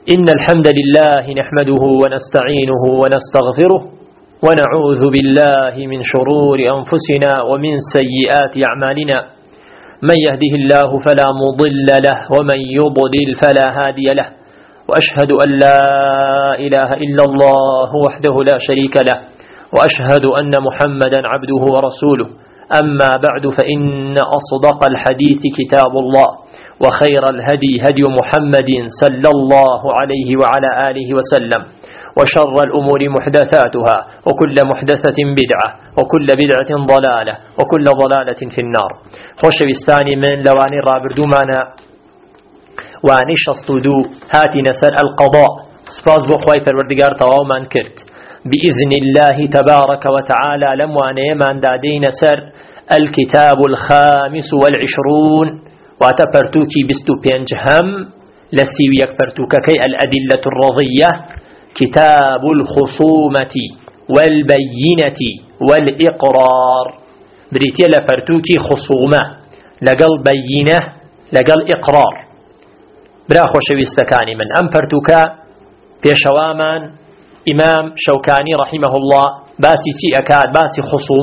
إن الحمد لله نحمده ونستعينه ونستغفره ونعوذ بالله من شرور أنفسنا ومن سيئات أعمالنا من يهده الله فلا مضل له ومن يضلل فلا هادي له وأشهد أن لا إله إلا الله وحده لا شريك له وأشهد أن محمدا عبده ورسوله أما بعد فإن أصدق الحديث كتاب الله وخير الهدي هدي محمد صلى الله عليه وعلى آله وسلم وشر الأمور محدثاتها وكل محدثة بدعة وكل بدعة ضلالة وكل ضلالة في النار. خوش بستاني من لواني رابردو مانا واني شستودو هاتي نسر القضاء سباس بخواي پروردگار تواو من كرت بإذن الله تبارك وتعالى لمواني من دادين سر الكتاب الخامس والعشرون واتبرتوكي بستو بينجهم لسيويك برتوككي الأدلة الرضية كتاب الخصومة والبينة والإقرار بريتيا لبرتوكي خصومة لقل بينة لقل إقرار براخو شويستكاني من أم برتوكا في شوامان إمام شوكاني رحمه الله باسي تي أكاد باسي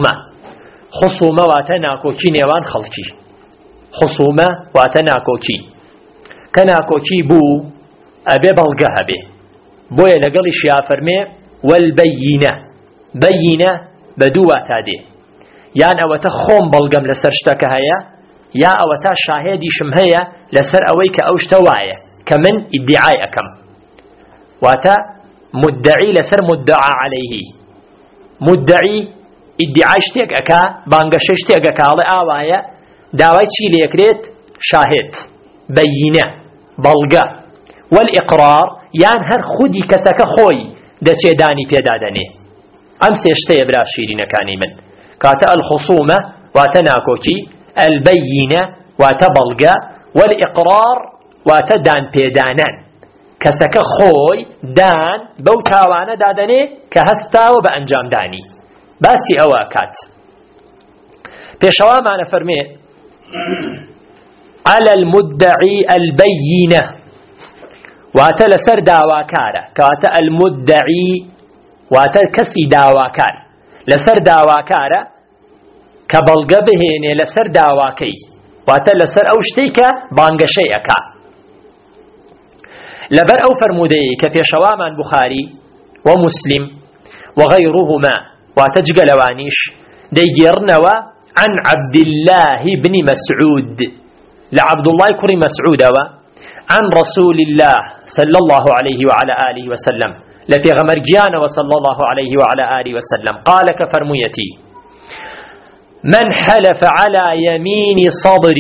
خصومة واتناكوكي نيوان خلقي خصومة واتناكوكي كناكوكي بو أبي بلغها به بويا لقل شيافرمي والبينة بينة بدوة تادي يعني أوتا خوم بلغم لسرشتك هيا يا أوتا شاهدي شمهيا لسر أويك أوشتوايا كمن ادعاء أكم واتا مدعي لسر مدعى عليه مدعي ادعاء اشتيك أكا بانقش اشتيك أكا آوايا داوي چي ليكريت شاهد بينة بلغة والإقرار يعني هر خودي كسك خوي دا چه داني پیدادنه ام سيشتي برا شيرين كاني من كاتا الخصومة واتناكوكي البينة واتبلغة والإقرار واتدان پیدانان كسك خوي دان بوتاوانا دادنه كهستا وبأنجام داني باسي أواكات بيشوا معنا فرمي على المدعي البينة واتا لسر داواكارة كواتا المدعي واتا كسي داواكار لسر داواكارة كبلغ بهيني لسر داواكي واتا لسر اوشتيك بانغشي اكا لبر او فرمودي كفي شوامان بخاري ومسلم وغيرهما واتا جقلوانيش ديجيرنوا عن عبد الله بن مسعود لعبد الله كري مسعود عن رسول الله صلى الله عليه وعلى آله وسلم لفي غمرجيان وصلى الله عليه وعلى آله وسلم قال كفرميتي من حلف على يمين صبر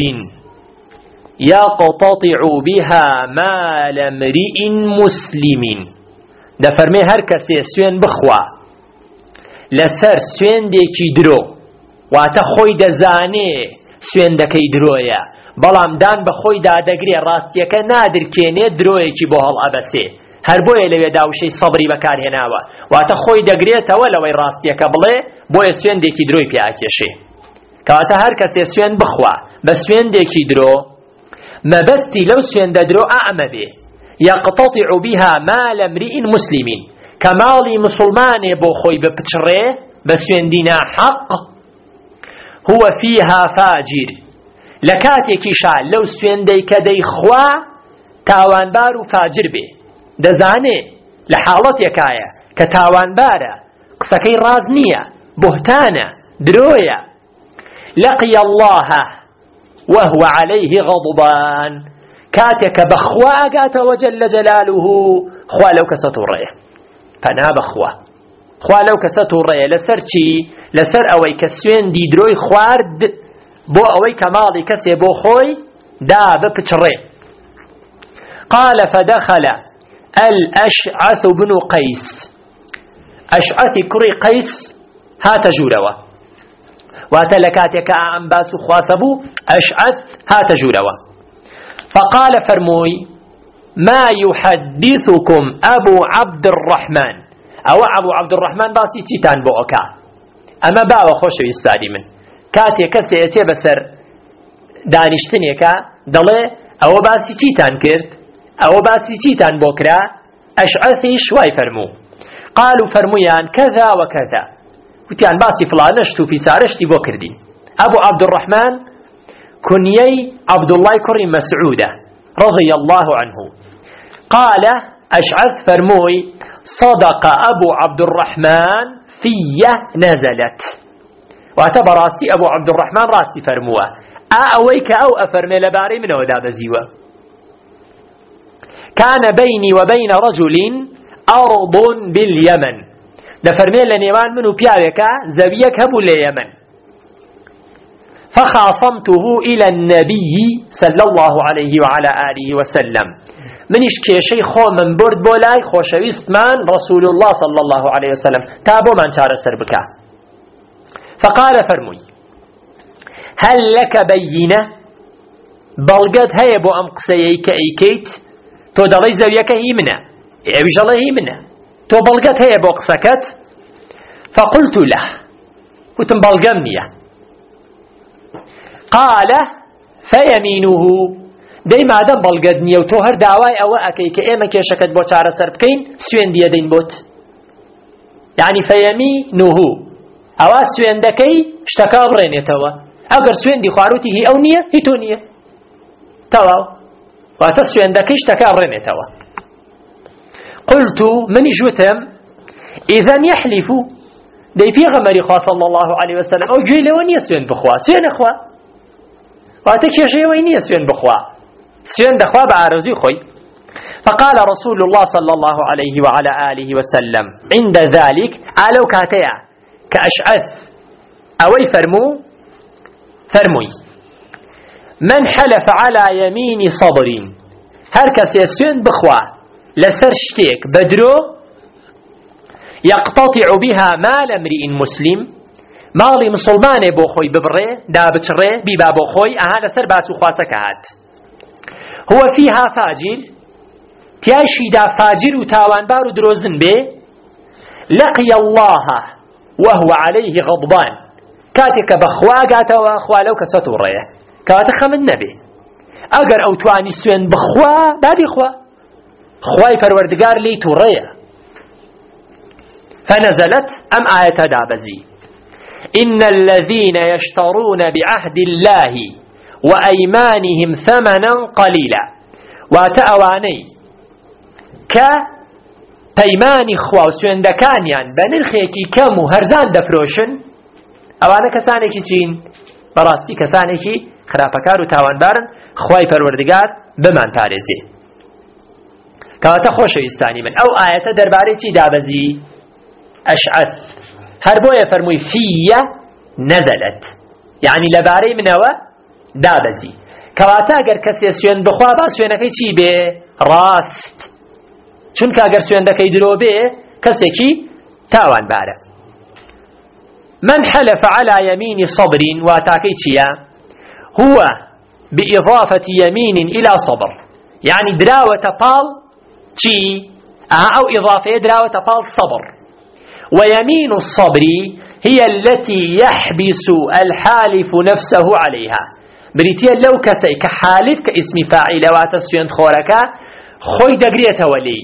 يقتطع بها مال امرئ مسلم ده فرمي هركسي سوين بخوا لسر سوين ديكي درو واتا خوي دزاني سوين دكي درويا بلام دان بخوي دا دقري راستيكا نادر كيني درويكي بوهل أبسي هربويا لوي داوشي صبري بكار هناوا واتا خوي دقري تولوي راستيكا بلي بويا سوين ديكي دروي بي آكيشي كواتا هركسي سوين بخوا بس سوين ديكي درو ما بستي لو سوين درو أعمى به يقتطع بها مال امرئ مسلم كمالي مسلماني بو خوي ببتشري بس سوين دينا حق هو فيها فاجر لكاتيكي شال لو سويندي كدي خوا تاوان بارو فاجر به دزاني لحالت يكايا كتاوان بارا قسكي رازنية بهتانة دروية لقي الله وهو عليه غضبان كاتيك بخوا قات وجل جلاله خوا لو كستور رأيه فنا بخوا خوا لو كستور رأيه لسر چي لسر اوي كسوين دي دروي خوارد بو اوي كمالي كسي بو خوي دا ببتشري قال فدخل الأشعث بن قيس أشعث كري قيس هات جوروا واتلكاتك أعم باسو خواسبو أشعث هات جوروا فقال فرموي ما يحدثكم أبو عبد الرحمن أو أبو عبد الرحمن باسي تيتان بوكا أما باو خوشو يستادي من كاتي كسي بسر دانشتنيكا دلي أو باسي تيتان كرت أو باسيتان بوكرا أشعثي شوي فرمو قالوا فرميان كذا وكذا وتيان باسي فلانشتو في سارشتي بوكردين أبو عبد الرحمن كنيي عبد الله كريم مسعودة رضي الله عنه قال أشعث فرموي صدق أبو عبد الرحمن فيه نزلت واعتبر راستي أبو عبد الرحمن راستي فرموه أويك أو أفرمي لباري منه ذا بزيوه كان بيني وبين رجل أرض باليمن دفرمي لنيوان منه بيارك زبيك هبو ليمن فخاصمته إلى النبي صلى الله عليه وعلى آله وسلم منش كيشي خو من برد بولاي خوشويست من رسول الله صلى الله عليه وسلم تابو من شار السربكا فقال فرمي هل لك بينة بلغت هيبو أم قسيك أيكيت تو دلي زويك هي منه يعيش الله هي منه تو بلغت هيبو قسكت فقلت له وتم بلغمنيه قال فيمينه دايما دم بلغدنيه وتو هر داواي او اكيك ايما كيشكت بو چاره سر بكين سوين دي دين بوت يعني فيمينه او سوين دكي اشتكى برينيتوا اگر سوين دي خواروتي هي او نيه هي تو نيه توا واتسوين دكي اشتكى برينيتوا قلت من جوتم اذا يحلف دي في غمري خاص صلى الله عليه وسلم او جيله ونيه سوين بخوا سوين اخوا واتكي شيء وينيه سوين بخوا سوين دخوا بعرزي خوي فقال رسول الله صلى الله عليه وعلى آله وسلم عند ذلك قالوا كاتيا كأشعث أوي فرموي من حلف على يمين صبر هركس يسوين بخوا لسرشتيك بدرو يقتطع بها مال امرئ مسلم ماڵی مسلمانێ بۆ خۆی ببڕێ دابچڕێ بیبا بۆ خۆی ئەها لەسەر باس و خواسەکە هات هو فيها فاجر تیایشیدا فاجر و تاوانبار و درۆزن بێ لقي الله وهو عليه غضبان کاتێککە بەخوا گاتەوە خوا لەو کەسە تووڕێیە کەواتە خەمت نەبێ ئەگەر ئەو توانی سوێن بخوا دادی خوا خوای پەروەردگار لێی تووڕێیە فنزلت ئەم ئاەتە دابەزی إن الذين يشترون بعهد الله وأيمانهم ثمنا قليلا واتأواني كبيمان خوا وسويندكانيان بنرخيكي كم هرزان دفروشن أوانا كسانيكي تين براستي كسانيكي خرافكار وتاوانبارن خواي پروردگار بمان پاريزي كواتا خوش يستاني من أو آية درباري تي دابزي أشعث هربوية فرموي فيا نزلت يعني لباري منوا دابزي كواتا اگر كسي سوين بخوا با سوينكي چي بي راست چونك اگر سوين دكي درو بي كسي كي تاوان بارا من حلف على يمين صبر واتاكي چيا هو بإضافة يمين إلى صبر يعني دراوة بال چي أو إضافة دراوة بال صبر ويمين الصبر هي التي يحبس الحالف نفسه عليها بريتيا لو كسي كحالف كاسم فاعل واتسوين خوركا خوي دقرية ولي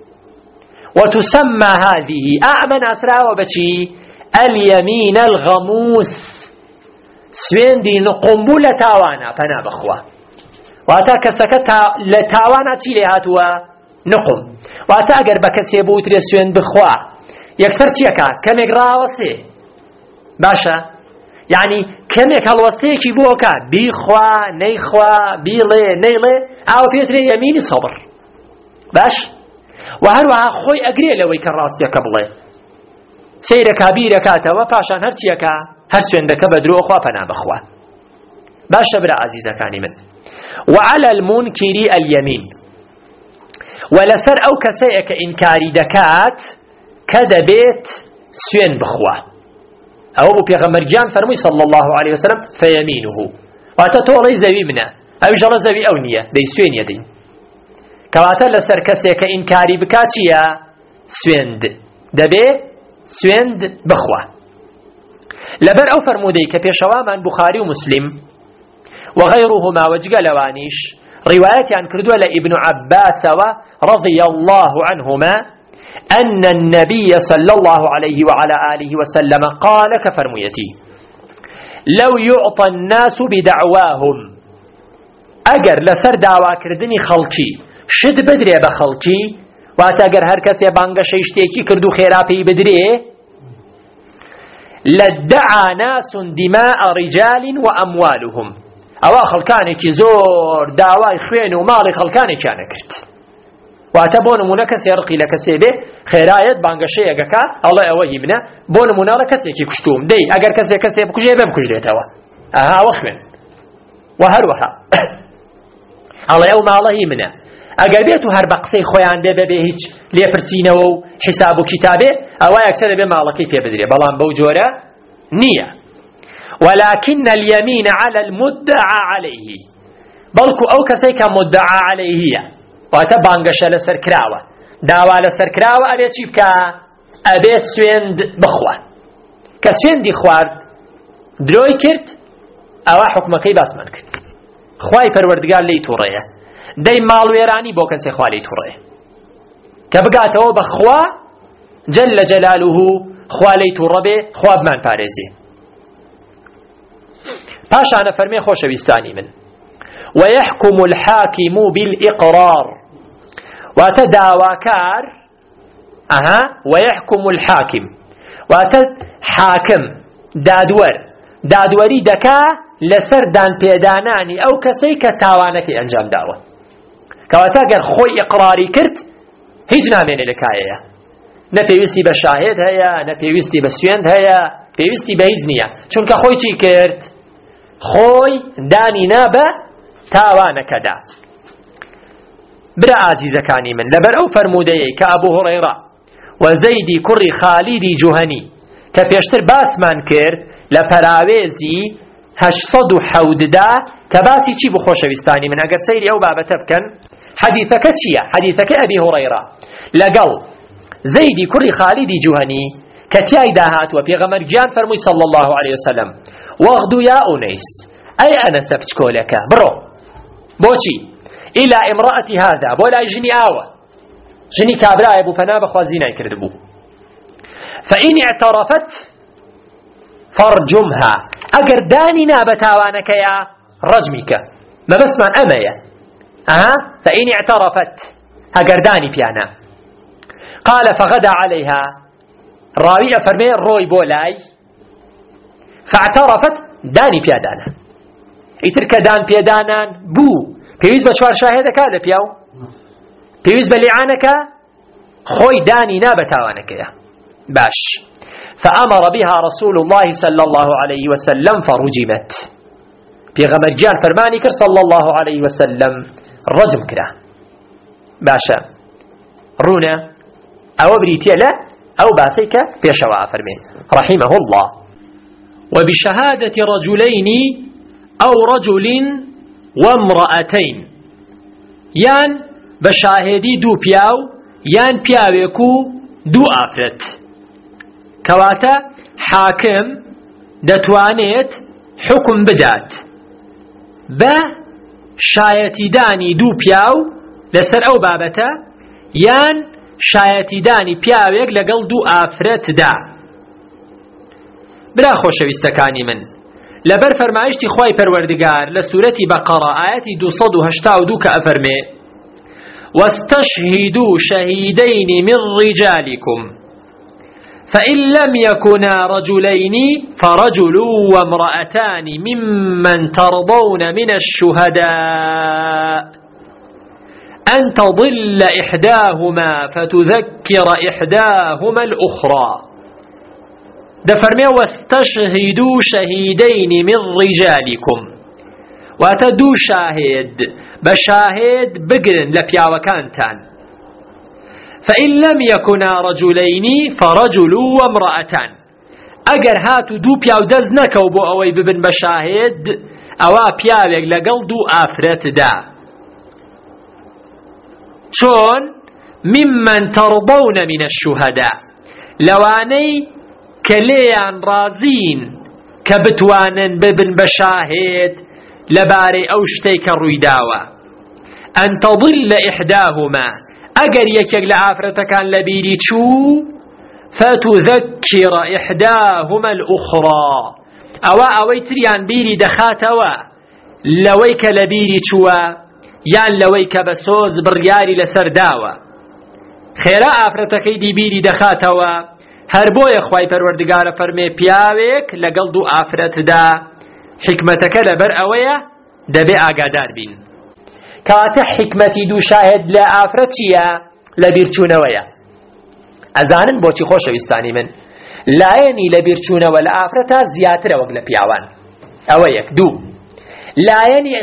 وتسمى هذه أعمن أسرى وبشي اليمين الغموس سوين دي نقنبلة تاوانا فنا بخوا واتا كسكتا لتاوانا تيليهاتوا نقم واتا اگر بكسي بوتري سوين بخوا يكثر چيكا كمك راوسي باشا يعني كمك هالوستيكي بوكا بيخوا نيخوا بيلي نيلي او بيسري يميني صبر باش وهروها خوي اقري لوي كراستيك بلي سيركا بيركاتا وباشان هرچيكا هرسوين دكا بدرو اخوا فنا بخوا باشا برا عزيزة كاني من وعلى المنكر اليمين ولسر او كسيك انكاري دكات كدبيت سوين بخوا او ابو بيغمرجان فرمي صلى الله عليه وسلم فيمينه واتطولي زوي منا او جل زوي او نيه دي سوين يدين كواتا لسر كسيك انكاري بكاتيا سويند دبي سويند بخوا لبر او فرمودي كبيشوا من بخاري ومسلم وغيرهما وجقلوانيش روايات عن كردوة لابن عباس رضي الله عنهما أن النبي صلى الله عليه وعلى آله وسلم قال كفرميتي لو يعطى الناس بدعواهم أجر لسر دعوة كردني خلقي شد بدري بخلقي واتأجر هر كسي بانگا شيشتيكي كردو خيرابي بدري لادعى ناس دماء رجال وأموالهم أوا خلقانك زور دعوة خوين ومالي خلقانك كان كرت واتبون منكس يرقي لكسي به خيرايت بانگا شيئك الله أوهي منا بون منا لكسي كشتوم دي أجر كسي بكجي بمكجريتوا أها وخوين وهروها الله يوم الله منا اگر بيتو هر بقسي خويان به هیچ ليپرسينو حساب كتابه او يكسر به مالكي في بدري بلان بوجوره نيه ولكن اليمين على المدعى عليه بلكو او كسي كمدعى عليه واتا بانگش لسر كراوه داوا لسر كراوه ابي چي بكا ابي سويند بخوا كسويندي خوارد دروي كرت او حكمكي باسمان كرت خواي پروردگار لي توڕيه دەی ماڵوێرانی بۆ کەسێ خوا لێی توڕێ کە بگاتەوە بە خوا جەلە جەلالوه خوا لێی توڕە بێ خوا بمان پارێزێ پاشانە فەرمێ خۆشەویستانی من ويحكم الحاكم بالإقرار واتە داواکار ويحكم الحاكم واتە حاکم دادوەری دەکا لەسەر دان پێدانانی ئەو کەسەی کە تاوانەکەی ئەنجام داوە کەواتە گەر خۆی ئیقراری کرد هیچ نامێنێ لە کایەیە نەپێویستی بە شاهێد هەیە نەپێویستی بە سوێند هەیە پێویستی بە هیچ نییە چونکە خۆی چی کرد خۆی دانینا بە تاوانەکەدا برا ئازیزەکانی من لەبەر ئەو فەرموودەیەی کە ئەبوو هوڕەیڕە و زەیدی کوڕی خالیدی جوهەنی کە پێشتر باسمان کرد لە پەراوێزی 870 كباسي چی بو خۆشەویستانی من ئەگەر سەیری ئەو بابەتە بکەن حەدیثەکە چییە حەدیثەکە ئەبی هوڕەیڕە لەگەڵ زەیدی کوڕی خالیدی جوهەنی کە تیایدا هاتووە پێغەمبەر گیان فەرمووی صلی الله عليه وسلم وەغدو یا ئونەیس ئەی ئەنەسە بچکۆلەکە بڕۆ بۆچی ئیلا ئیمڕەئەتی هادا بۆ لای ژنی ئاوە ژنی کابرایە بوو پەنا بەخوا زینای کردبوو فئین اعترفت فارجمها ئەگەر دانی نا بە تاوانەکەیە رجميك ما بسمان أمية فإن اعترفت هقرداني بيانا قال فغدا عليها راوية فرمي روي بولاي فاعترفت داني بيادانا يترك دان بيادانا بو بيوز بشوار شاهدك هذا بياو بيوز بلعانك خوي داني نابتاوانك يا باش فأمر بها رسول الله صلى الله عليه وسلم فرجمت پیغمبر جان فرمانی کرد صلی الله علیه وسلم رجم کرا باشا رونا او بریتیه لا او باسيك پیشوا فرمین رحمه الله وبشهادة رجلين او رجل وامرأتين يان بشاهدي دو پیاو يان پیاوێکو دو ئافرەت کەواتە حاکم دەتوانێت حکم بدات بە شایەتیدانی دوو پیاو لەسەر ئەو بابەتە یان شایەتیدانی پیاوێک لەگەڵ دوو ئافرەتدا برا خۆشەویستەکانی من لەبەر فەرمایشتی خوای پەروەردگار لە سوورەتی بەقەڕە ئاەتی 282 کە ئەفەرمێ واستشهدوا شهيدين من رجالكم فإن لم يكونا رجلين فرجل وامرأتان ممن ترضون من الشهداء أن تضل إحداهما فتذكر إحداهما الأخرى دفرمي واستشهدوا شهيدين من رجالكم واتدو شاهد بشاهد بقرن لبياوكانتان فإن لم يكونا رجلين فرجل وامرأتان اگر هاتو دو پیاو دز نکو بو اوی ببن بشاهد اوا پیاوێک لەگەڵ دوو ئافرەت دا چۆن ممن ترضون من الشهداء لەوانەی کە لێیان ڕازین کە بتوانن ببن بە شاهێد لەبارەی ئەو شتەی کە ڕوویداوە أن تضل إحداهما أجر يكيك لعافرة كان لبيري شو فتذكر إحداهما الأخرى أوي تريان بيري دخاتوا لويك لبيري شوا يان لويك بسوز برياري لسرداوا خيرا آفرتك دي بيري دخاتوا هربو يخواي پروردگار فرمي پیاويك لقل دو آفرت دا حكمتك لبر أويا دبي آقادار بين كاته حكمتي دو شاهد لا آفرتيا لبيرچونويا أزانن بوچي خوش ويستاني من لايني لبيرچونو والآفرتا زياتر وقل پیاوان أويك دو لايني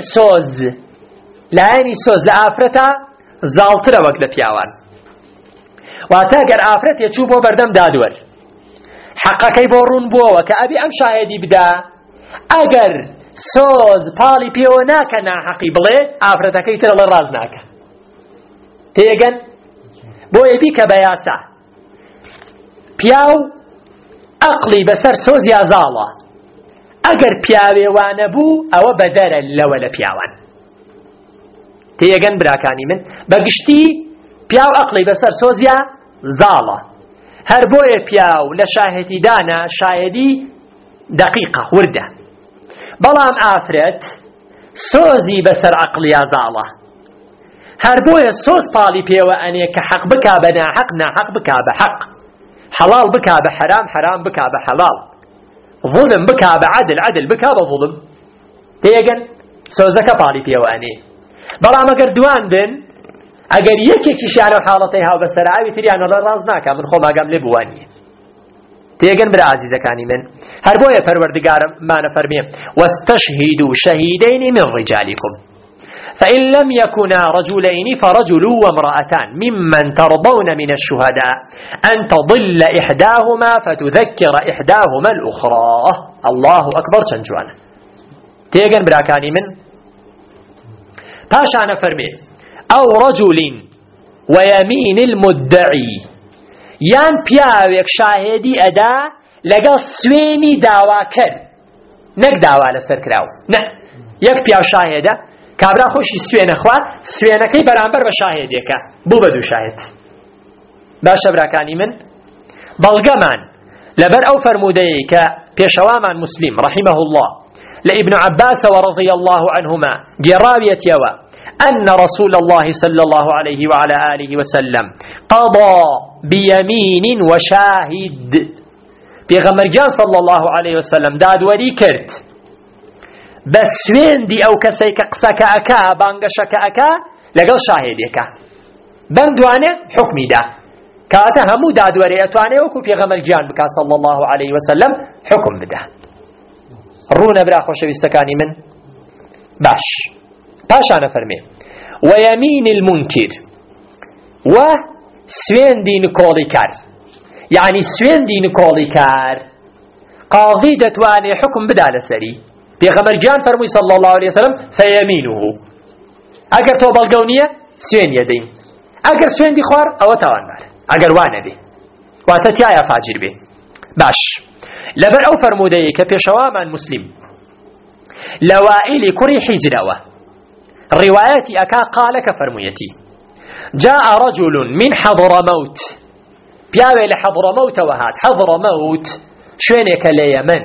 سوز لآفرتا زالتر وقل پیاوان واتا اگر آفرت يچوب و بردم دادور حقاكي بورون بو وكأبي أم شاهدي بدا اگر سوز پالی پیو ناکا نا حقی بڵێ ئافرەتەکەی تر لە ڕاز ناکە تێگەن بۆ یەبی کە بەیاسا پیاو ئەقلی بەسەر سۆزیا زاڵە ئەگەر پیاوێوانە بوو ئەوە بەدەرە لەوە لە پیاوان تێگەن براکانی من بەگشتی پیاو ئەقلی بەسەر سۆزیا زاڵە هەر بۆیە پیاو لە شاهێتی دانا شایەدی دقیقە وردە بەڵام ئافرەت سۆزی بەسەر عەقڵیا زاڵە هەر بۆیە سۆز پاڵی پێوە ئەنێ کە حەق بکا بە ناحەق ناحەق بکا بە حەق حەڵاڵ بکا بە حەرام حەرام بکا بە حەڵاڵ ظلم بکا بە عەدل عەدل بکا بە ظلم تێگەن سۆزەکە پاڵی پێوە ئەنێ بەڵام ئەگەر دوان بن ئەگەر یەکێکیشیان و حاڵەتەی هاو بەسەر ئاوی تریان لە ڕاز ناکا من خۆم ئاگام لێ بوانیە تێگەن برا عزیزەکانی من هەر بۆیە پەروەردگارمانە فەرمێ واستشهدوا شهيدين من رجالكم فإن لم يكونا رجلين فرجل وامرأتان ممن ترضون من الشهداء أن تضل إحداهما فتذكر إحداهما الأخرى الله أكبر چەنجوانە تێگەن براکانی من پاشانە فەرمێ أو رجل ويمين المدعي یان پیاوێک شاهێدی ئەدا لەگەڵ سوێنی داواکەر نەک داوا لەسەر کراو نە یەک پیاو شاهێدە کابرا خۆشی سوێنە خوات سوێنەکەی بەرامبەر بە شاهێدێکە بوو بە دوو شاهێد باشە براکانی من بەڵگەمان لەبەر ئەو فەرموودەیەی کە پێشەوامان مسلم رحمه الله لە ابن عباس ورضي الله عنهما گێڕاویەتیەوە أن رسول الله صلى الله عليه وعلى آله وسلم قضى بيمين وشاهد پیغمبر جان صلى الله عليه وسلم دادوری کرد بس ويندي أو كسيك قسك أكا بانقشك أكا لقل شاهدك بندوانه حكمي دا كاته همو دادوری أتوانه وكو پیغمبر جان بكا صلى الله عليه وسلم حكم بده رونا برا خوش بستكاني من باش پاشانە فەرمێ ويمين المنكر و سوێندی نکۆڵی کار یعنی سوێندی نکۆڵی کار قاضی دەتوانێ حکم بدا لەسەری پێغەمبەر گیان فەرمووی صلى الله عليه وسلم فيمينه ئەگەر تۆ بەڵگەو نییە سوێنیە دەین ئەگەر سوێندی خوار ئەوە تاوانبارە ئەگەر وانە بێ واتە تایە فاجر بێ باش لەبەر ئەو فەرموودەیە کە پێشەوامان مسلم لە وائیلی کوڕی حیجرەوە رواياتي أكا قال كفرميتي جاء رجل من حضرموت بياوي لحضرموت وهات حضرموت شوينك ليمن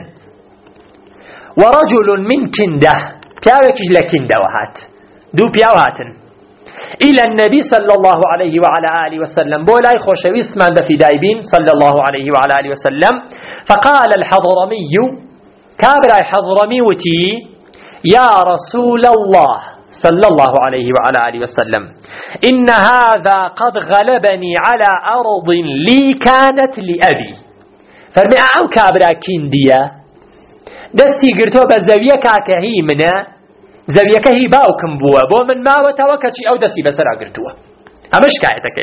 ورجل من كنده بياوي لكنده وهات دو بياوهاتن إلى النبي صلى الله عليه وعلى آله وسلم بولاي خوشويست من دفي دايبين صلى الله عليه وعلى آله وسلم فقال الحضرمي كابراي حضرميوتي يا رسول الله صلى الله عليه وعلى آله وسلم إن هذا قد غلبني على أرض لي كانت لأبي فرمي أو كابرا كندية دستي قرتو بزاوية كاكهي منا زاوية كهي باوكم بوا بو من ما وتوكتي أو دستي بسرع قرتوه أمش كايتك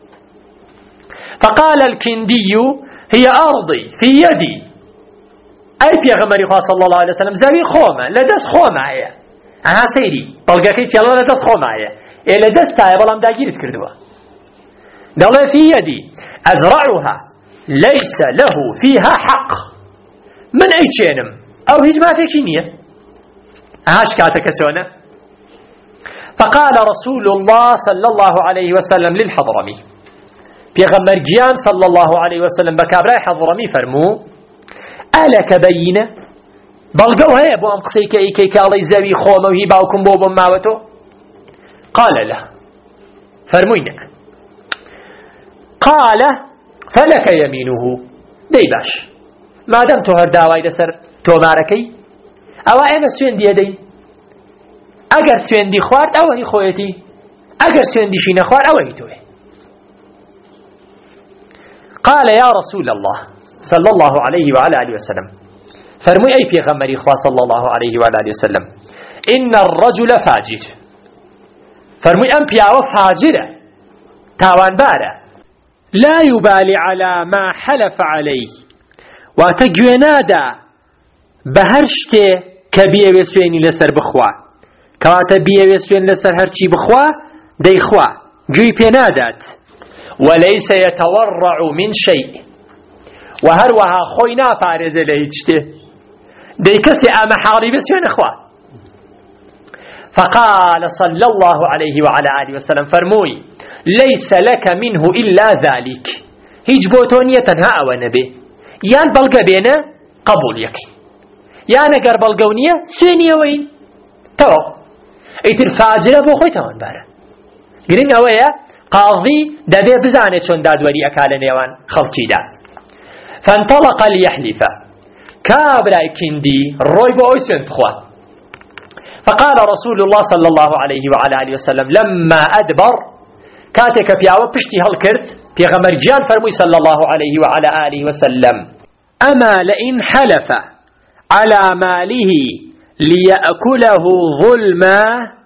فقال الكندي هي أرضي في يدي أي بيغمري صلى الله عليه وسلم زاوية خومة لدس خومة هي أنا سيري بلغاكي تيالله لدس خوماية إلا دستايا بلام داگيرت كردوا دالله في يدي أزرعها ليس له فيها حق من أي شينم أو هيج ما فيكي نية هاش كاتك سونا فقال رسول الله صلى الله عليه وسلم للحضرمي پیغمبر گیان صلى الله عليه وسلم بكابراي حضرمي فرمو ألك بينه بلغو هيا بو ام قسيك ايكي كالي زوي خومه باوكم بوبم ماوتو قال له فرموينك قال فلك يمينه دي باش ما دام تو هر داوای لسر تو ماركي او ايما سوين دي اگر سوين دي خوارد او هي خويتي اگر سوين دي شين خوارد او هي توه قال يا رسول الله صلى الله عليه وعلى آله وسلم فرمي أي پیغمبر إخوة صلى الله عليه وعلى آله وسلم إن الرجل فاجر فرمي أم بياو فاجرة تاوان بارة لا يبالي على ما حلف عليه واتقوينادا بهرشته كبيه وسويني لسر بخوا كواتا بيه وسوين لسر هرشي بخوا دي خوا جوي بينادات وليس يتورع من شيء وهروها خوينا فارز لهيجته دي كسي اما حالي بسيون اخوة فقال صلى الله عليه وعلى آله وسلم فرموي ليس لك منه إلا ذلك هيج بوتونية تنها او نبي يان بلغ بينا قبول يكي يان اگر بلغونية سوينية وين تو ايتر فاجرة بو خوي تاون بارا گرنگ اويا قاضي دبي بزانه چون دادوري اكال نيوان خلقي دا فانطلق ليحلف كابرا كندي روي بويسن بخوا فقال رسول الله صلى الله عليه وعلى آله وسلم لما أدبر كاتك بياوه بشتي هالكرت بيغمر جان فرمي صلى الله عليه وعلى آله وسلم أما لئن حلف على ماله ليأكله ظلما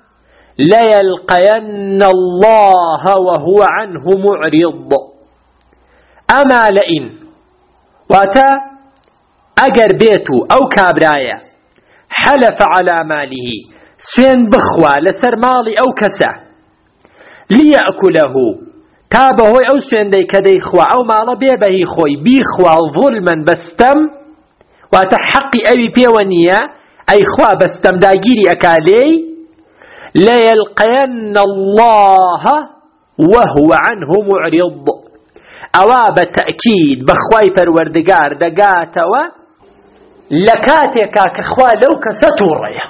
ليلقين الله وهو عنه معرض أما لئن واتا اگر بيتو او كابرايا حلف على ماله سوين بخوا لسر مالي او كسا ليأكله تابه او سوين دي كدي خوا او مالا بيبهي خوي بيخوا ظلما بستم واتا حقي اوي بيوانيا اي خوا بستم داگيري اكالي ليلقين الله وهو عنه معرض اواب التأكيد بخواي پروردگار دقاتوا لكاتيكا كخوا لو كستوريا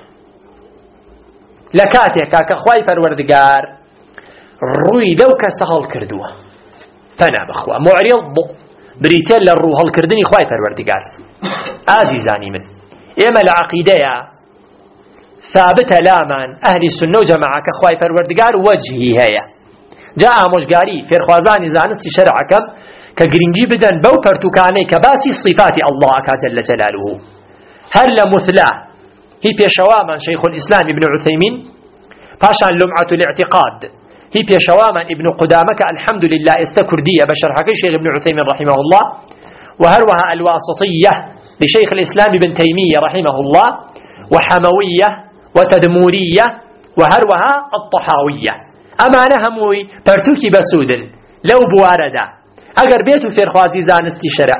لكاتيكا كخواي پروردگار روي لو كسهل كردوا فنا بخوا معرض بريتيل للروح الكردني خواي پروردگار عزيزاني من اما العقيدة ثابتة لامان اهل السنة وجماعة كخواي پروردگار وجهي هيا جاء مشگاری فرخوازانی زانستی شرعکم که گرنگی بدن بو پرتوکانی که باسی صفات الله اکا جل جلاله هر لمثلا هی پیشوامان شیخ الاسلام ابن عثيمين پاشان لمعة الاعتقاد هی پیشوامان ابن قدامك الحمد لله استكردية بشرحكي شيخ ابن عثيمين رحمه الله وهروها الواسطية لشيخ الاسلام ابن تيمية رحمه الله وحموية وتدمورية وهروها الطحاوية امانه هموي پرتوكي بسودن لو بواردا اگر بيتو فيرخوازي زانستي شرع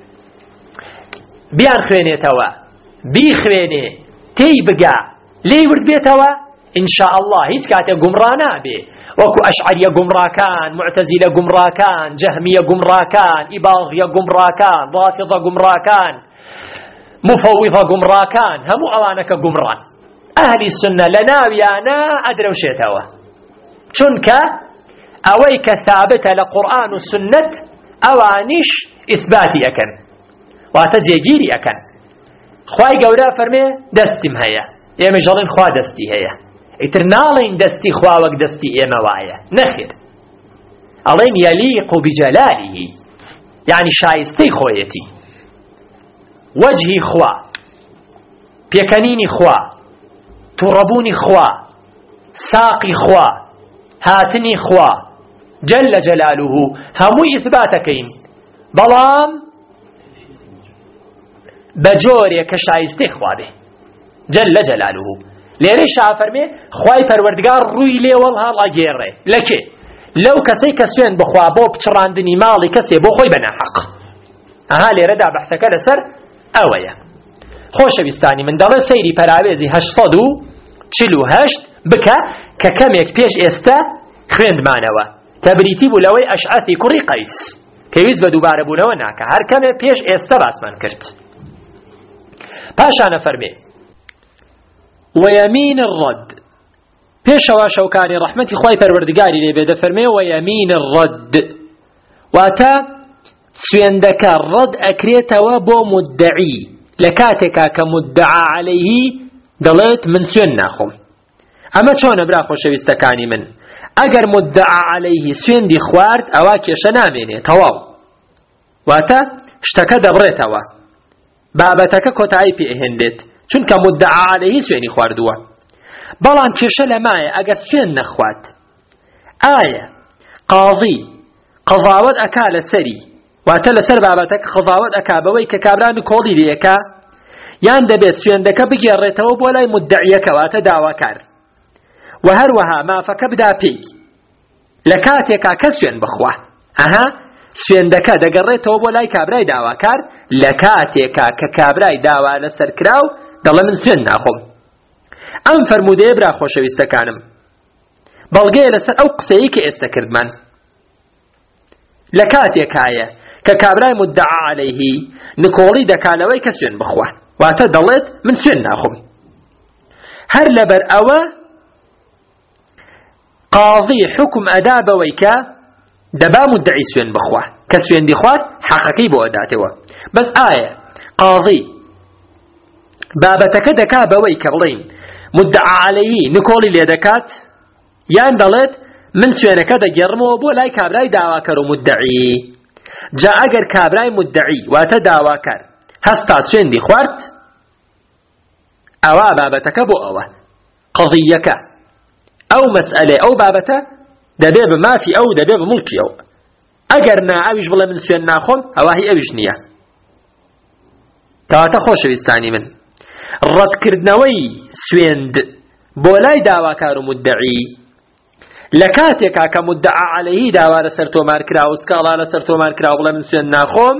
بيان خوينه توا بي خوينه تي بقى لي ورد بيتوا ان شاء الله هيك كاته گمرانا به وكو اشعريه گمراكان معتزله گمراكان جهميه گمراكان اباضيه گمراكان رافضه گمراكان مفوضه گمراكان هم اوانك گمران اهل السنه لناويانا ادروشيتوا چونك اويك ثابت لقرآن والسنة اوانش اثباتي اكن واتجيجيري اكن خواي قولا فرمي دستم هيا ايما جالين خوا دستي هيا اترنالين دستي خوا وك دستي ايما وايا نخير الين يليق بجلاله يعني شايستي خويتي وجهي خوا بيكنيني خوا تربوني خوا ساقي خوا هاتني خوا جل جلاله همو إثباتكين بلام بجوري كشايستي خوا به جل جلاله ليري شافرمي خواي پروردگار روي لي والها الله جيره لكي لو كسي كسوين بخوا بو بچراندني مالي كسي بو خوي بنا حق اها ليره دا بحثك لسر اويا خوش بستاني من دل سيري پراويزي 848 بکە کە کەمێک پێش ئێستا خوێندمانەوە تەبریتی بوو لەوەی ئەشعەثی کوڕی قەیس پێویست بە دووبارە بوونەوە ناکە هەر کەمێک پێش ئێستا باسمان کرد پاشانە فەرمێ وەیەمین الڕەد پێشەوە شەوکانی ڕەحمەتی خوای پەروەردگاری لێ بێ دەفەرمێ وەیەمین الڕەد واتە سوێندەکە ڕەد ئەکرێتەوە بۆ مدعی لە کاتێکا کە مدعا عەلەیهی دەڵێت من سوێن ناخۆم ئەمە چۆنە برا خۆشەویستەکانی من ئەگەر مدعا عەلەیهی سوێندی خوارد ئەوا کێشە نامێنێ تەواو واتە شتەکە دەبڕێتەوە بابەتەکە کۆتایی پێهێندێت چونکە مدعا عەلەیهی سوێنی خواردووە بەڵام کێشە لەمایە ئەگەر سوێن نەخوات ئایا قاضی قەضاوەت ئەکا لەسەری واتە لەسەر بابەتەکە قەضاوەت ئەکا بەوەی کە کابران کۆڵی لێکا یان دەبێت سوێندەکە بگێڕێتەوە بۆ لای مدعیەکە واتە داواکار و هەروەها مافەکە بدا پێی لە کاتێکا کە سوێن بخوا ئەها سوێندەکە دەگەڕێتەوە بۆ لای کابرای داواکار لە کاتێکا کە کابرای داوا لەسەر کراو دەڵێ من سوێن ناخۆم ئەم فەرمودەیە برا خۆشەویستەکانم بەڵگەیە لەسەر ئەو قسەیە کە ئێستا کردمان لە کاتێکایە کە کابرای مدعا عەلەیهی نکۆڵی دەکالەوەی کە سوێن بخوا واتە دەڵێت من سوێن ناخۆم هەر لەبەر ئەوە قاضی حکم ئەدا بەوەی کە دەبا مدعی سوێن بخوا کە سوێندی خوارد حەقەکەی بۆ ئەداتەوە بەس ئایا قاضی بابەتەکە دەکا بەوەی کە بڵین مدعا عەلەیهی نکۆڵی لێ دەکات یان دەڵێت من سوێنەکە دەگێڕمەوە بۆ لای کابرای داواکەر و مدعی جا ئەگەر کابرای مدعی واتە داواکەر هەستا سوێندی خوارد ئەوا بابەتەکە بۆ ئەوە قەضیەکە ئەو مەسئلەی ئەو بابەتە دەبێ بە مافی ئەو دەبێ بە موڵکی ئەو ئەگەر نا ئەویش بڵێ من سوێن ناخۆم ئەوا هی ئەویش نییە کەواتە خۆشەویستانی من ڕەتکردنەوەی سوێند بۆ لای داواکار و مدعی لە کاتێکا کە مدعا عەلەیهی داوا لەسەر تۆمار کرا و سکاڵا لەسەر تۆمار کرا و بڵێ من سوێن ناخۆم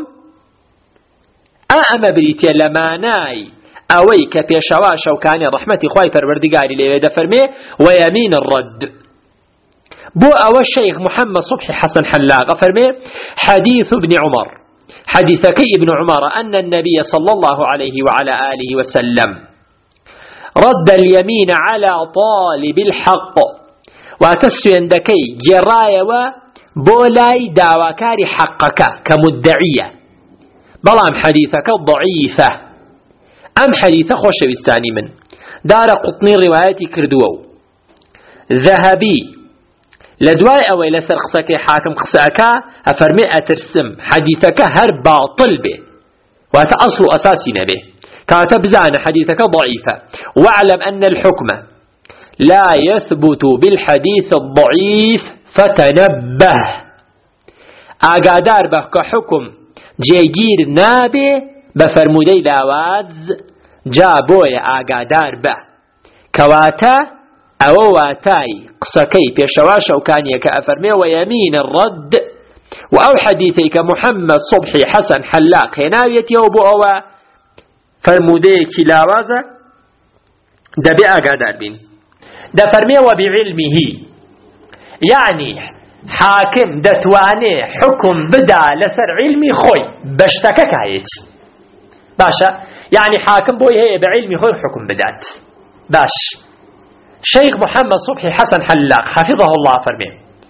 ئەمە بریتێ لە مانای ئەوەی کە پێشەوا شەوکانی ڕەحمەتی خوای پەروەردگاری لێوێ دەفەرمێ وەیەمین الڕەد بۆ ئەوە شەیخ محەممەد صبحی حەسەن حەلاق فەرمێ حەدیث ابن عمر حديثكي ابن عمر أن النبي صلى الله عليه وعلى آله وسلم رد اليمين على طالب الحق واتسوين دكي جرايا بولاي داواكاري حقك كمدعية بلام حديثك ضعيفة أم حديث خوش بستاني من دار قطني روايتي كردوو ذهبي لدواي أوي لسر قصك حاكم قصك أفرمي أترسم حديثك هر باطل به وأصل أساسي به كاتب زان حديثك ضعيفة واعلم أن الحكم لا يثبت بالحديث الضعيف فتنبه أقادار به كحكم جيجير نابي بفرمودي لاواز جابوي أقادار به كواتا أو واتاي قصكي بيشوا شوكانية كأفرمي ويمين الرد وأو حديثي كمحمد صبحي حسن حلاق هناوية يوبو أوا فرمودي كلاوازة دبئ قادر بين دفرمي وبعلمه يعني حاكم دتواني حكم بدا لسر علمي خوي بشتكك هايتي باشا يعني حاكم بوي هي بعلمي خوي حكم بدات باش شيخ محمد صبحي حسن حلاق حفظه الله فرمي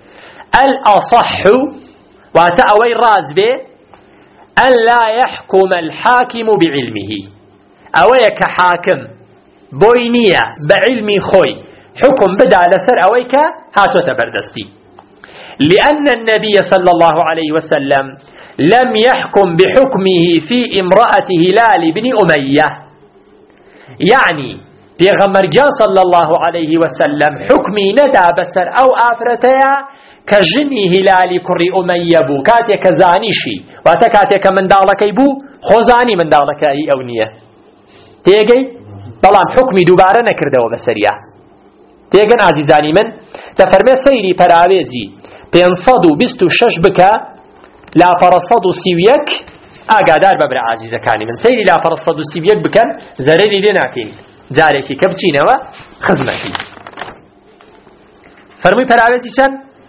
الأصح وتأوي الراز به أن لا يحكم الحاكم بعلمه أويك حاكم بوينية بعلمي خوي حكم بدا لسر أويك هاتو تبردستي لأن النبي صلى الله عليه وسلم لم يحكم بحكمه في امرأة هلال بن أمية يعني پیغمبر جان صلى الله عليه وسلم حكمي ندا بسر أو آفرتيا كجني هلالي كري أمية بو كاتي كزانيشي واتا كاتي كمن دالكي بو خوزاني من دالكي أونية تيجي طالما حكمي دوباره نكرده بسريا تيجن عزيزاني من تفرمي سيري پراويزي 526 بكا لا فرصد سيويك ئاگادار ببرە عزیزەکانی من سەیری لا فرصد سيويك بكن زرري لناكين جارێکی کە بچینەوە خزمەتی فرمووی پەراوێزی چەند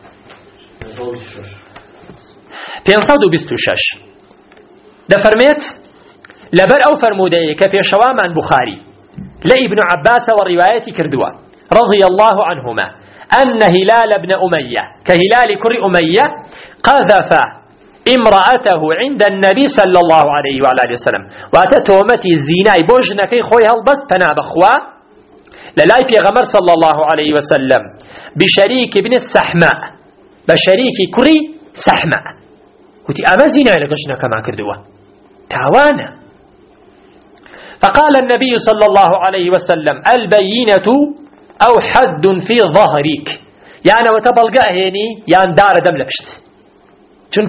526 دەفەرمێت لەبەر ئەو فەرموودەیە کە پێشەوامان بوخاری لە ئیبن عەباس وڕیوایەتی کردووە رضي الله عنهما أن هلال بن أمية كهلال كر أمية قذف امرأته عند النبي صلى الله عليه وعلى آله وسلم واتتومتي الزيناي بوجنكي خويها البس تنابخوا للاي بيغمر صلى الله عليه وسلم بشريك ابن السحماء بشريك كري سحماء وتي أما زيناي لقشنك ما كردوا تاوانا فقال النبي صلى الله عليه وسلم البينة أو حد في ظهرك يعني وتبلغ هيني يعني دار دم لبشت چونك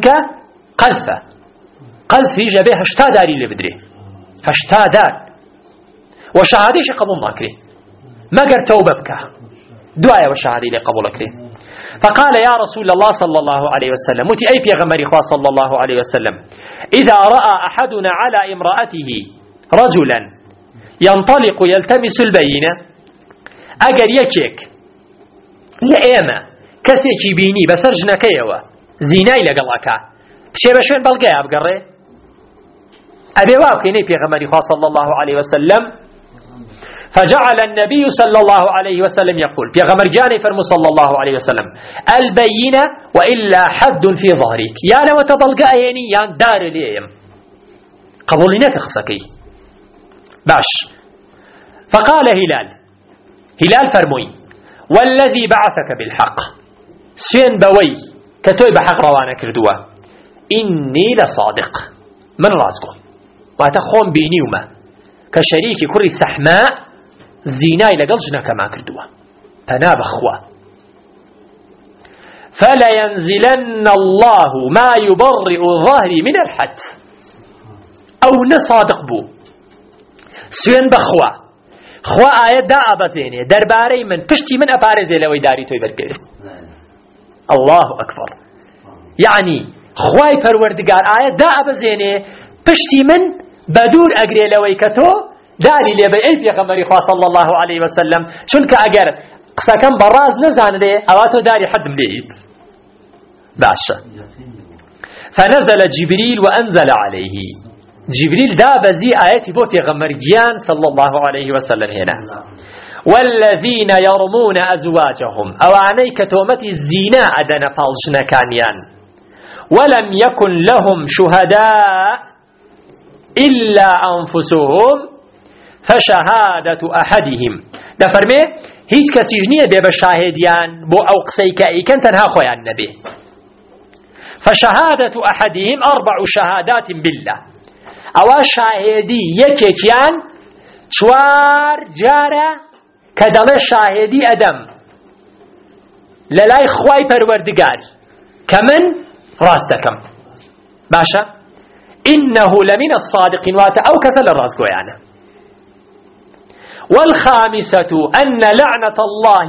قذف يجي به 8 داري اللي بدري 8 دار وشهاديش قبول ناكري مگر توبه بك دعاء وشهادي اللي قبول كري فقال يا رسول الله صلى الله عليه وسلم متي أي پیغمبر إخوة صلى الله عليه وسلم إذا رأى أحدنا على امرأته رجلا ينطلق يلتمس البينة أجر يكيك لأيما كسيكي بيني بسرجنا كيوا زيناي لقلقا بشي بشوين بلقيا بقري أبي واقيني في غمري صلى الله عليه وسلم فجعل النبي صلى الله عليه وسلم يقول في غمر جاني فرمو صلى الله عليه وسلم البينة وإلا حد في ظهرك يا لو تبلقا يني يان دار ليهم قبولنا كخصكي باش فقال هلال فرموي والذي بعثك بالحق سين بوي كتوي بحق روانا كردوا إني لصادق من رازقه واتخون بيني وما كشريك كري سحماء زيناي لقلجنا كما كردوا فناب أخوة فلا ينزلن الله ما يبرئ ظهري من الحد أو نصادق بو سوين بخوا خوا آيات دا أبزيني درباري من پشتي من أبارزي لوي داري توي بركي الله أكبر يعني خواي پروردگار آيات دا أبزيني پشتي من بدور أقري لوي كتو داري لبي أي پیغمبري خوا صلى الله عليه وسلم چونك أقر قسكم براز نزان لي أواتو داري حد مليت باشا فنزل جبريل وأنزل عليه جبريل دابزي آياتي بو في غمرجيان صلى الله عليه وسلم هنا والذين يرمون أزواجهم أو عنيك تومتي الزيناء أدنا فالجنا كانيان ولم يكن لهم شهداء إلا أنفسهم فشهادة أحدهم دفرمي هيج كسجنية بيبا شاهديان بو أو قسيك إيكن تنها خويا النبي فشهادة أحدهم 4 شهادات بالله أو شاهدي يكيكيان 4 جارة كدل شاهدي أدم للاي خواي پروردگار كمن راستكم باشا إنه لمن الصادقين واتا أو كسل الرازقو يعني والخامسة أن لعنة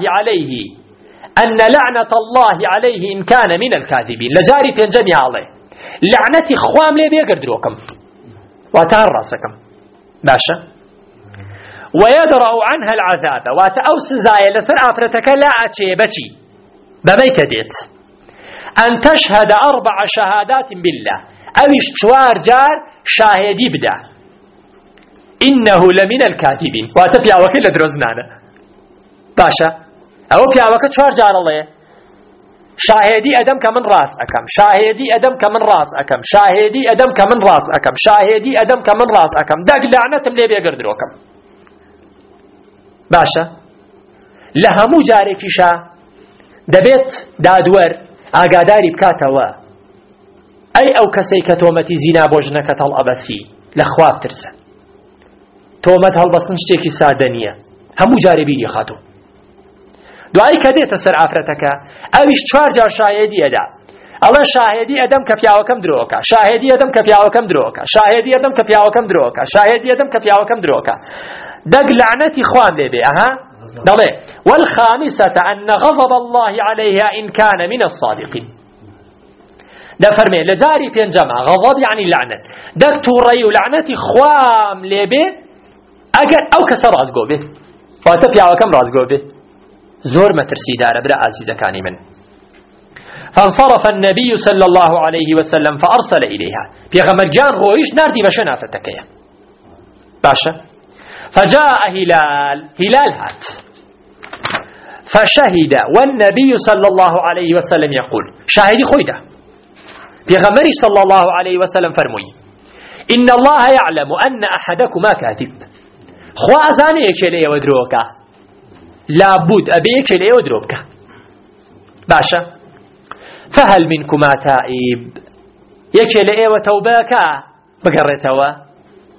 الله عليه إن كان من الكاذبين لجاري تنجني عليه لعنتي خوام لي بيقدروكم واتان راسكم باشا ويدرأ عنها العذاب واتأوس زايا لسر آفرتك لا أتشيبتي بميك ديت أن تشهد 4 شهادات بالله أوش 4 جار شاهدي بدا إنه لمن الكاذبين واتفيا وكل دروزنانا باشا أو بيا وكل 4 جار الله شاهدي أدم كمن راس أكم شاهدي أدم كمن راس أكم شاهدي أدم كمن راس أكم شاهدي أدم كمن راس أكم داق لعنتم ليه بيقدروكم باشا لهمو جاريكي شا دبيت دادور ئاگاداری بکاتەوە ئەی ئەو کەسەی کە تۆمەتی زینا بۆ ژنەکەت هەڵئەبەسی لە خوا بترسە تۆمەت هەڵبەستن شتێکی سادە نییە هەموو جارێ بیری خاتۆ دوایی کە دێتە سەر ئافرەتەکە ئەویش 4 جار شایەدی ئەدا ئەڵێ شاهێدی ئەدەم کە پیاوەکەم درۆکە شاهێدی ئەدەم کە پیاوەکەم درۆکە شاهێدی ئەدەم کە پیاوەکەم درۆکە شاهێدی ئەدەم کە پیاوەکەم درۆکە دەگ لعنەتی خوان لێبێ ئەها دەڵێ والخامسة أن غضب الله عليها إن كان من الصادقين دفرمي لجاري بينجمع غضب يعني لعنة دك توري لعنتي خوام لبي أجر أو كسر رازقو به فاتبيع وكم رازقو به زور مترسي دار برا عزيزة كاني من. فانصرف النبي صلى الله عليه وسلم فأرسل إليها في غمرجان رويش ناردي بشنا فتكيا باشا. فجاء هلال هات فشهد والنبي صلى الله عليه وسلم يقول شاهدي خويدا في غمري صلى الله عليه وسلم فرمي إن الله يعلم أن أحدكما كاذب خوا أزاني يكشلي ودروكا لابد أبي يكشلي ودروكا باشا. فهل منكما تائب يكشلي وتوباكا بقرتوا.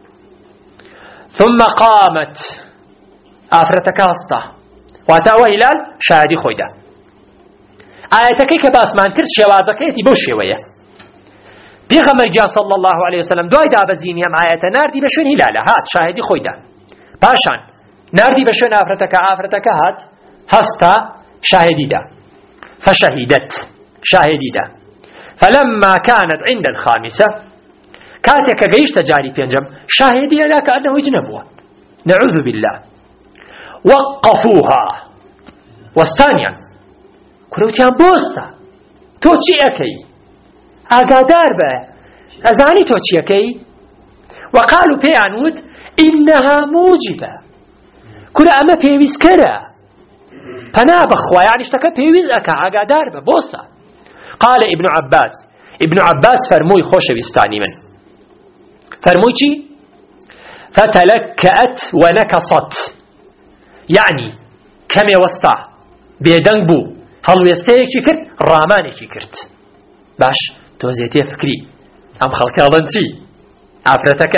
ثم قامت آفرتك هستا واتاوى هلال شاهدي خويدا آياتكي كباسمان كرت شوازكيتي بوشيوية بيغمر جا صلى الله عليه وسلم دواي دابزيني هم آيات ناردي بشون هلالة هات شاهدي خويدا باشان ناردي بشون آفرتك هات هستا شاهدي دا فشهدت شاهدي دا. فلما كانت عند الخامسة كاتك قيش تجاري بينجم شاهدي لا كأنه يجنبها نعوذ بالله. وقفوها واستانيا كروتيان بوستا تو چي اكي اقادار با ازاني تو چي اكي. وقالوا بيانود انها موجبة كرا اما بيويز كرا فنا بخوا يعني اشتكى بيويز اكا اقادار با بوستا. قال ابن عباس فرموي خوش بستاني من فرموي چي فتلكأت ونكصت يعني كم يوسطا بيدنگ بو هل ويستيكي كرت رامانيكي كرت باش توزيتي فكري ام خلق اظنتي عفرتك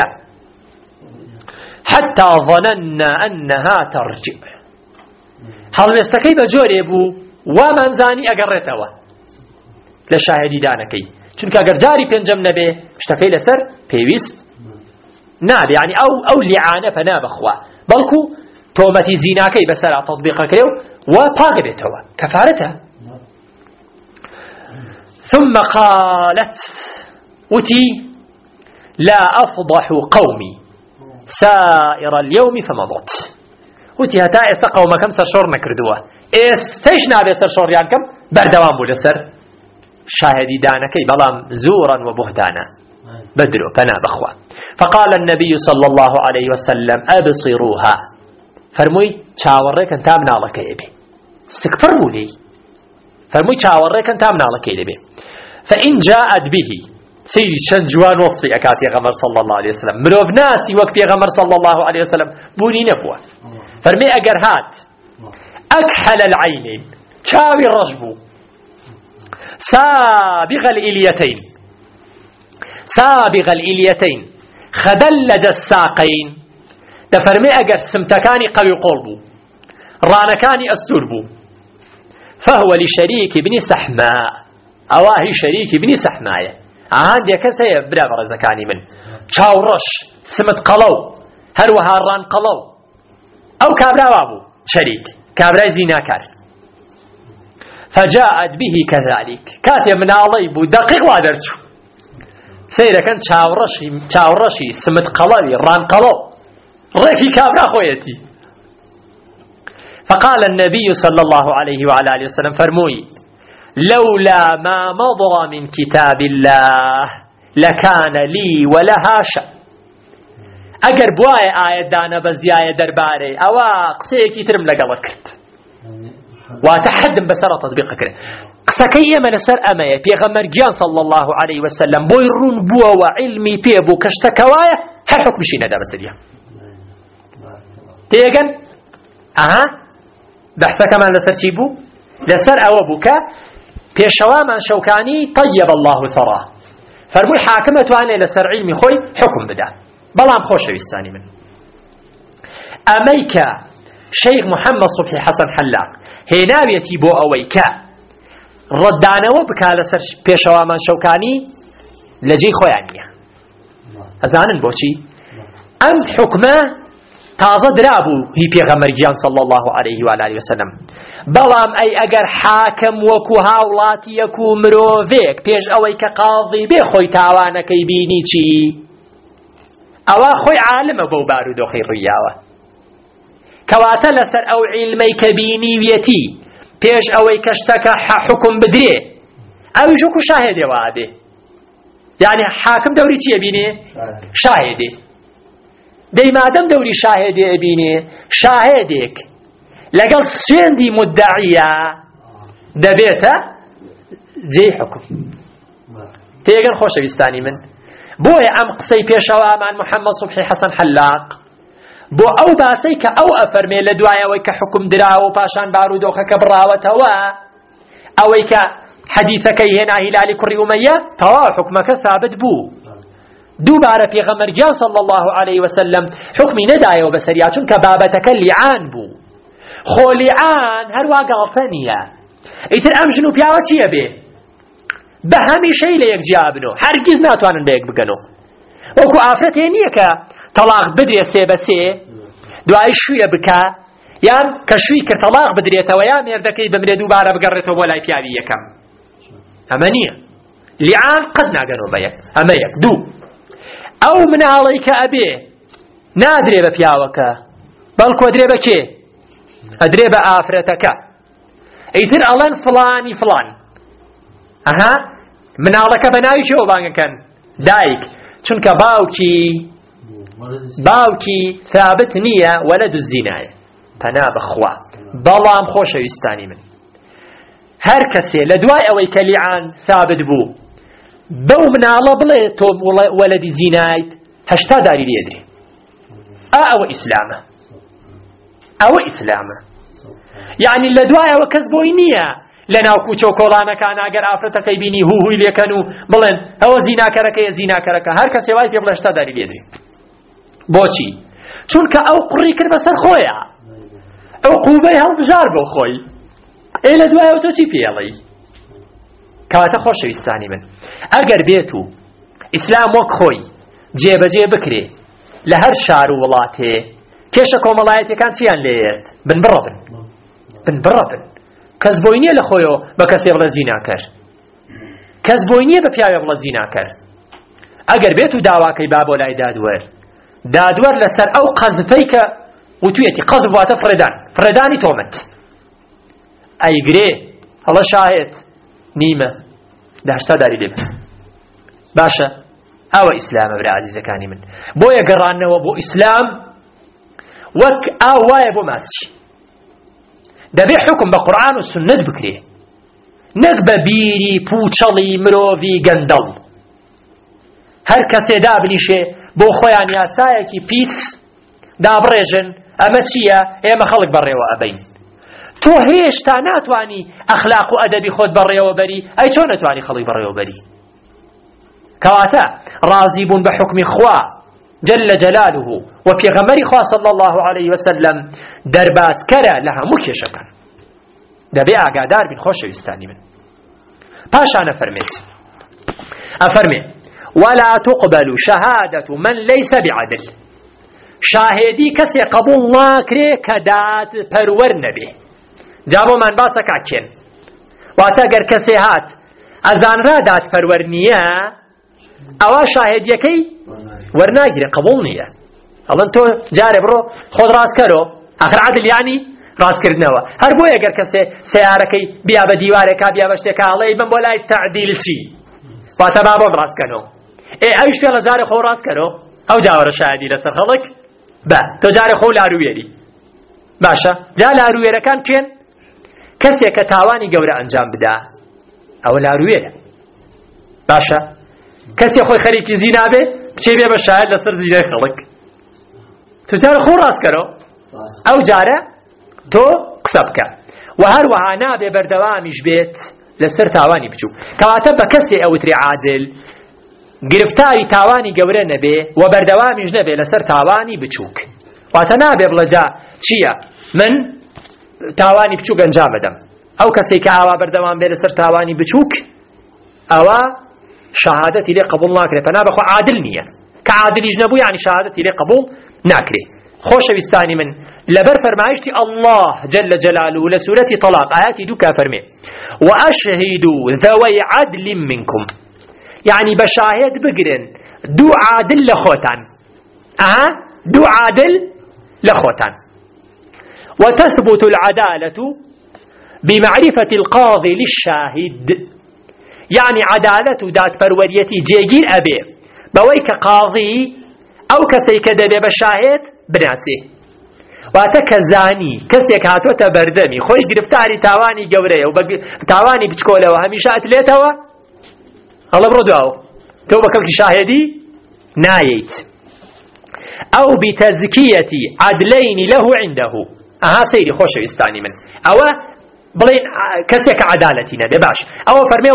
حتى ظننا انها ترجع هل ويستكي بجوري بو ومن زاني اقرتوا لشاهدي دانكي چونك اگر جاري پنجم نبي اشتكي لسر بيويست ناب يعني او لعانه فناب اخوا بلكو تومتي زيناكي بسرعة تطبيقك له وطاقبتها كفارتها. ثم قالت وتي لا أفضح قومي سائر اليوم فمضت وتي هتا استقوم كم سرشور نكردوه استيشنا بسر شوريان كم بردوان بولسر شاهدي دانكي بلام زورا وبهتانا بدرو فنا بخوا. فقال النبي صلى الله عليه وسلم أبصروها فرموي چاوەڕێکن تا مناڵەکەی بێ سکفر بوو لێی فرموي چاوەڕێکن تا مناڵەکەی بێ. فإن جاءت به سيدي شن جوان وصفي أكاتي غمر صلى الله عليه وسلم مرۆڤ ناسی وەک پێغەمبەر صلى الله عليه وسلم بوونی نەبووە. فرمي ئەگەر هات أكحل العينين چاوی ڕەش بوو سابغ الإليتين خدلج الساقين دفرمي اگر سمتكاني قوي قلبو رانكاني استوربو فهو لشريك بن سحماء اواهي شريك بن سحماء عندي كسي بلا برزكاني من چاورش سمت قلو هروها ران قلو او كابرا وابو شريك كابرا زيناكار. فجاءت به كذلك كاتب من عليبو دقيق وادرتو سيرا كان چاورشي سمت قلوي ران قلو ريكي كابرا خويتي. فقال النبي صلى الله عليه وعلى آله وسلم فرموي لولا ما مضى من كتاب الله لكان لي ولها شأن. اگر بواي آية دانا بزياية درباري اوا قسيكي ترم لقلت كرت واتحدم بسر تطبيق كرت قسكي من سر امايا بيغمر جان صلى الله عليه وسلم بويرون بوا وعلمي بيبو كشتكوايا هر حكم شي ندا بسريا تيغن بحث كمان لسر چيبو لسر اوابوكا بيشوا من شوكاني طيب الله ثراه فرمو الحاكمة وانا لسر علمي خوي حكم بدا بلام خوش ويستاني من اميكا شيخ محمد صبحي حسن حلاق هناويتي بو اويكا ردانوا بكا لسر بيشوا من شوكاني لجي خويانيا هزانن بوشي ام حكمه تازه درابو هي پیغمبر گیان صلى الله عليه وآله وسلم بلام اي اگر حاكم وكو هاولاتي يكو مروفيك پیش اوي كقاضي بي خوي تاوانكي بيني چي اوا خوي عالم بو بارو دو خير رياوه كواتا لسر أو علمي كبيني ويتي بيش أوي كشتك حكم بدري أو يجوكو شاهد وعده يعني حاكم دوري چي يبيني شاهدي دي ما دم دوري شاهد يبيني شاهدك لقل سيندي مدعية دبيته جي حكم تيغن خوش بيستاني من بوي ام قصي بيشوا مع محمد صبحي حسن حلاق بو او باسي كأو أفرمي لدوايا ويكا حكم دراو باشان بارودوخا كبراوتوا او ويكا حديثك هنا هلالي كري أمية توا حكمك ثابت بو دوباره في غمرجان صلى الله عليه وسلم حكمي ندايا وبسرياتون كبابتك اللعان بو خو لعان هروا قالتانيا ايتر امجنو بياوة چيه بي بهمي شيء ليك جابنو هرگز ناتوانن بيك بگنو وكو آفرته نيه که طلاق بدري سيبسي دعاي شوية بكا يان كشوي كر طلاق بدري تويا مردكي بمري دوباره بقرته ولا يبيابي يكم اما نيه لعان قد ناقنو بيك اما يك دو او من عليك ابي نادري ببياوك بلكو ادري بكي ادري بآفرتك ايتر الان فلاني فلان اها من عليك بناوي شو بانك كان دايك چونك باوكي ثابت نية ولد الزناية فنا بخوا بلام خوش يستاني من هر كسي لدواي اوي كليعان ثابت بو بو من على بليتو ولد زنايت هشتا داري ليدري او اسلامه يعني لدواي او كسبوي نية لنا وكوچو كولانا كان اگر آفرتا كي بيني هو ليكنو بلن او زنا كركا هر كسي واي بيبلا هشتا داري ليدري بوچی چونکە ئەو قڕی کرد بەسەر خۆیە عقوبەی هەڵبژار بۆ خۆی ئێ لە دوایەوە تۆ چی پێڵی کەواتە خۆشەویستانی من ئەگەر بێت و ئیسلام وەک خۆی جێبەجێ بکرێ لە هەر شار و وڵاتێ کێشە کۆمەڵایەتیەکان چیان لێت بن بڕە بن کەس بۆی نییە لە خۆیەوە بە کەسێ بڵێ زیناکەر کەس بۆی نییە بە پیاوێ بڵێ زیناکەر ئەگەر بێت و داواکەی با بۆ لای دادوەر لەسەر ئەو قەزفەی کە وتوێتی قەزف واتە فرێدانی تۆمەت ئەیگرێ هەڵە شاهێت نیمە داشتا داری لێ باشە ئەوە ئیسلامە برا عەزیزەکانی من بۆیە گەڕانەوە بۆ ئیسلام وەک ئاو وایە بۆ ماسی دەبێ حکم بە قورئان و سنت بکرێ نەک بە بیری پوچەڵی مرۆڤی گەندەڵ هەر کەسێ دابنیشێ بۆ خۆیان یاسایەکی پیس دابڕێژن ئەمە چییە ئێمە خەڵک بەڕێوە ئەبەین تۆ هێشتا ناتوانی ئەخلاق و ئەدەبی خۆت بەڕێوە بەری ئەی چۆن نەتوانی خەڵک بەڕێوە بەری کەواتە ڕازی بوون بە حکمی خوا جل جلاله و پێغەمبەری خوا صلی الله عليه وسلم دەرباسکەرە لە هەموو کێشەکان دەبێ ئاگادار بین خۆشەویستانی من پاشان ئەفەرمێ ولا تقبل شهادة من ليس بعدل شاهدي كسي قبول ناكري كدات پرور نبي جابو من باسا كاكين واتاگر كسي هات ازان را دات پرور نيا اوا شاهدي كي ورناگري قبول نيا الله انتو جاري برو خود راس كرو اخر عدل يعني راس كردنوا هر بو اگر كسي سياركي بيا بديواركا بيا بشتكا الله يبن بولاي تعديل شي واتا بابو راس كنو ئەویش پێڵە جارێ خۆ ڕاست کەرۆ ئەو جاوەرە شایدی لەسەر خەڵک بە تۆ جارێ خۆ لاروێری باشە جا لاروێرەکان پێن کەسێک کە تاوانی گەورە ئەنجام بدا ئەوە لاروێرە باشە کەسێک خۆی خەریکی زینا بێ بچێ بێ بە شاید لەسەر زینای خەڵک تۆ جارێ خۆ ڕاست کەرۆ ئەو جارە تۆ قسە بکە و هەروەها نابێ بەردەوامیش بێت لەسەر تاوانی بچوو کەواتە بە کەسێ ئەوتری عادل گرفتاری تاوانی گەورە نەبێ و بەردەوامیش نەبێ لەسەر تاوانی بچووک واتە نابێ بڵێ جا چییە من تاوانی بچووک ئەنجام بدەم ئەو کەسێک کە ئاوا بەردەوام بێ لەسەر تاوانی بچووک ئەوە شەهادەتی لێ قبول ناکرێت پەنا بەخوا عادل نییە کە عادلیش نەبوو یعنی شەهادەتی لێ قبول ناکرێت خۆشەویستانی من لەبەر فەرمایشتی الله جل جلاله لە سورەتی طلاق ئاياتی دوو کا فەرمێ وأشهدوا ذوي عدل منكم يعني بشاهد بقرن دو عادل لخوتان دو عادل لخوتان وتثبت العدالة بمعرفة القاضي للشاهد، يعني عدالة دات بروريتي جيجير أبي بويك قاضي أو كسيك دبي بشاهد بناسي واتك زاني كسيك هاتوتا بردمي خوي گرفتاري تاواني قوريه وتاواني بچكوله وهميشه اتليتوا الله بردواو تو بكلك شاهدي نايت أو بتزكية عدلين له عنده سيري خوش ويستاني من أو بلين كسيك عدالتنا بباش أو فرمي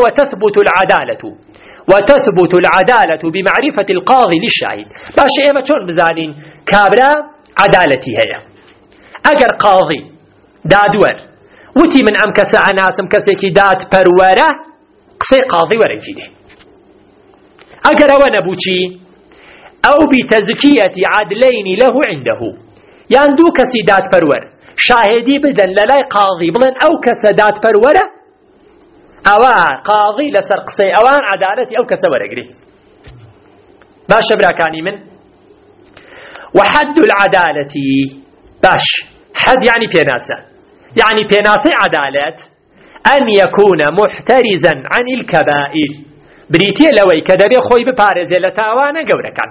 وتثبت العدالة بمعرفة القاضي للشاهد باش إيما چون بزانين كابرا عدالتي هي أجر قاضي دادور وتي من أم كسا عناسم كسيكي داد پروره قصي قاضي ورنجيده أجر ونبوشي أو بتزكية عدلين له عنده ياندو كسي داد پرور شاهدي بدن للاي قاضي بلن أو كسدات پروره أوان قاضي لسر قصي أوان عدالتي أو كسا ورقري باش براكاني من وحد العدالة باش حد يعني بيناسة يعني بيناسة عدالة أن يكون محترزا عن الكبائر بريتي لوي كدبي خوي ببارزي لتاوانا قوركا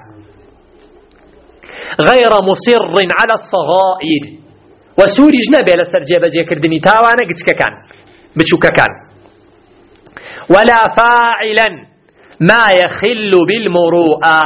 غير مصر على الصغائر وسوري جنبه لسر جيبه كردني تاوانا قتك كان بتشوك كان ولا فاعلا ما يخل بالمروءة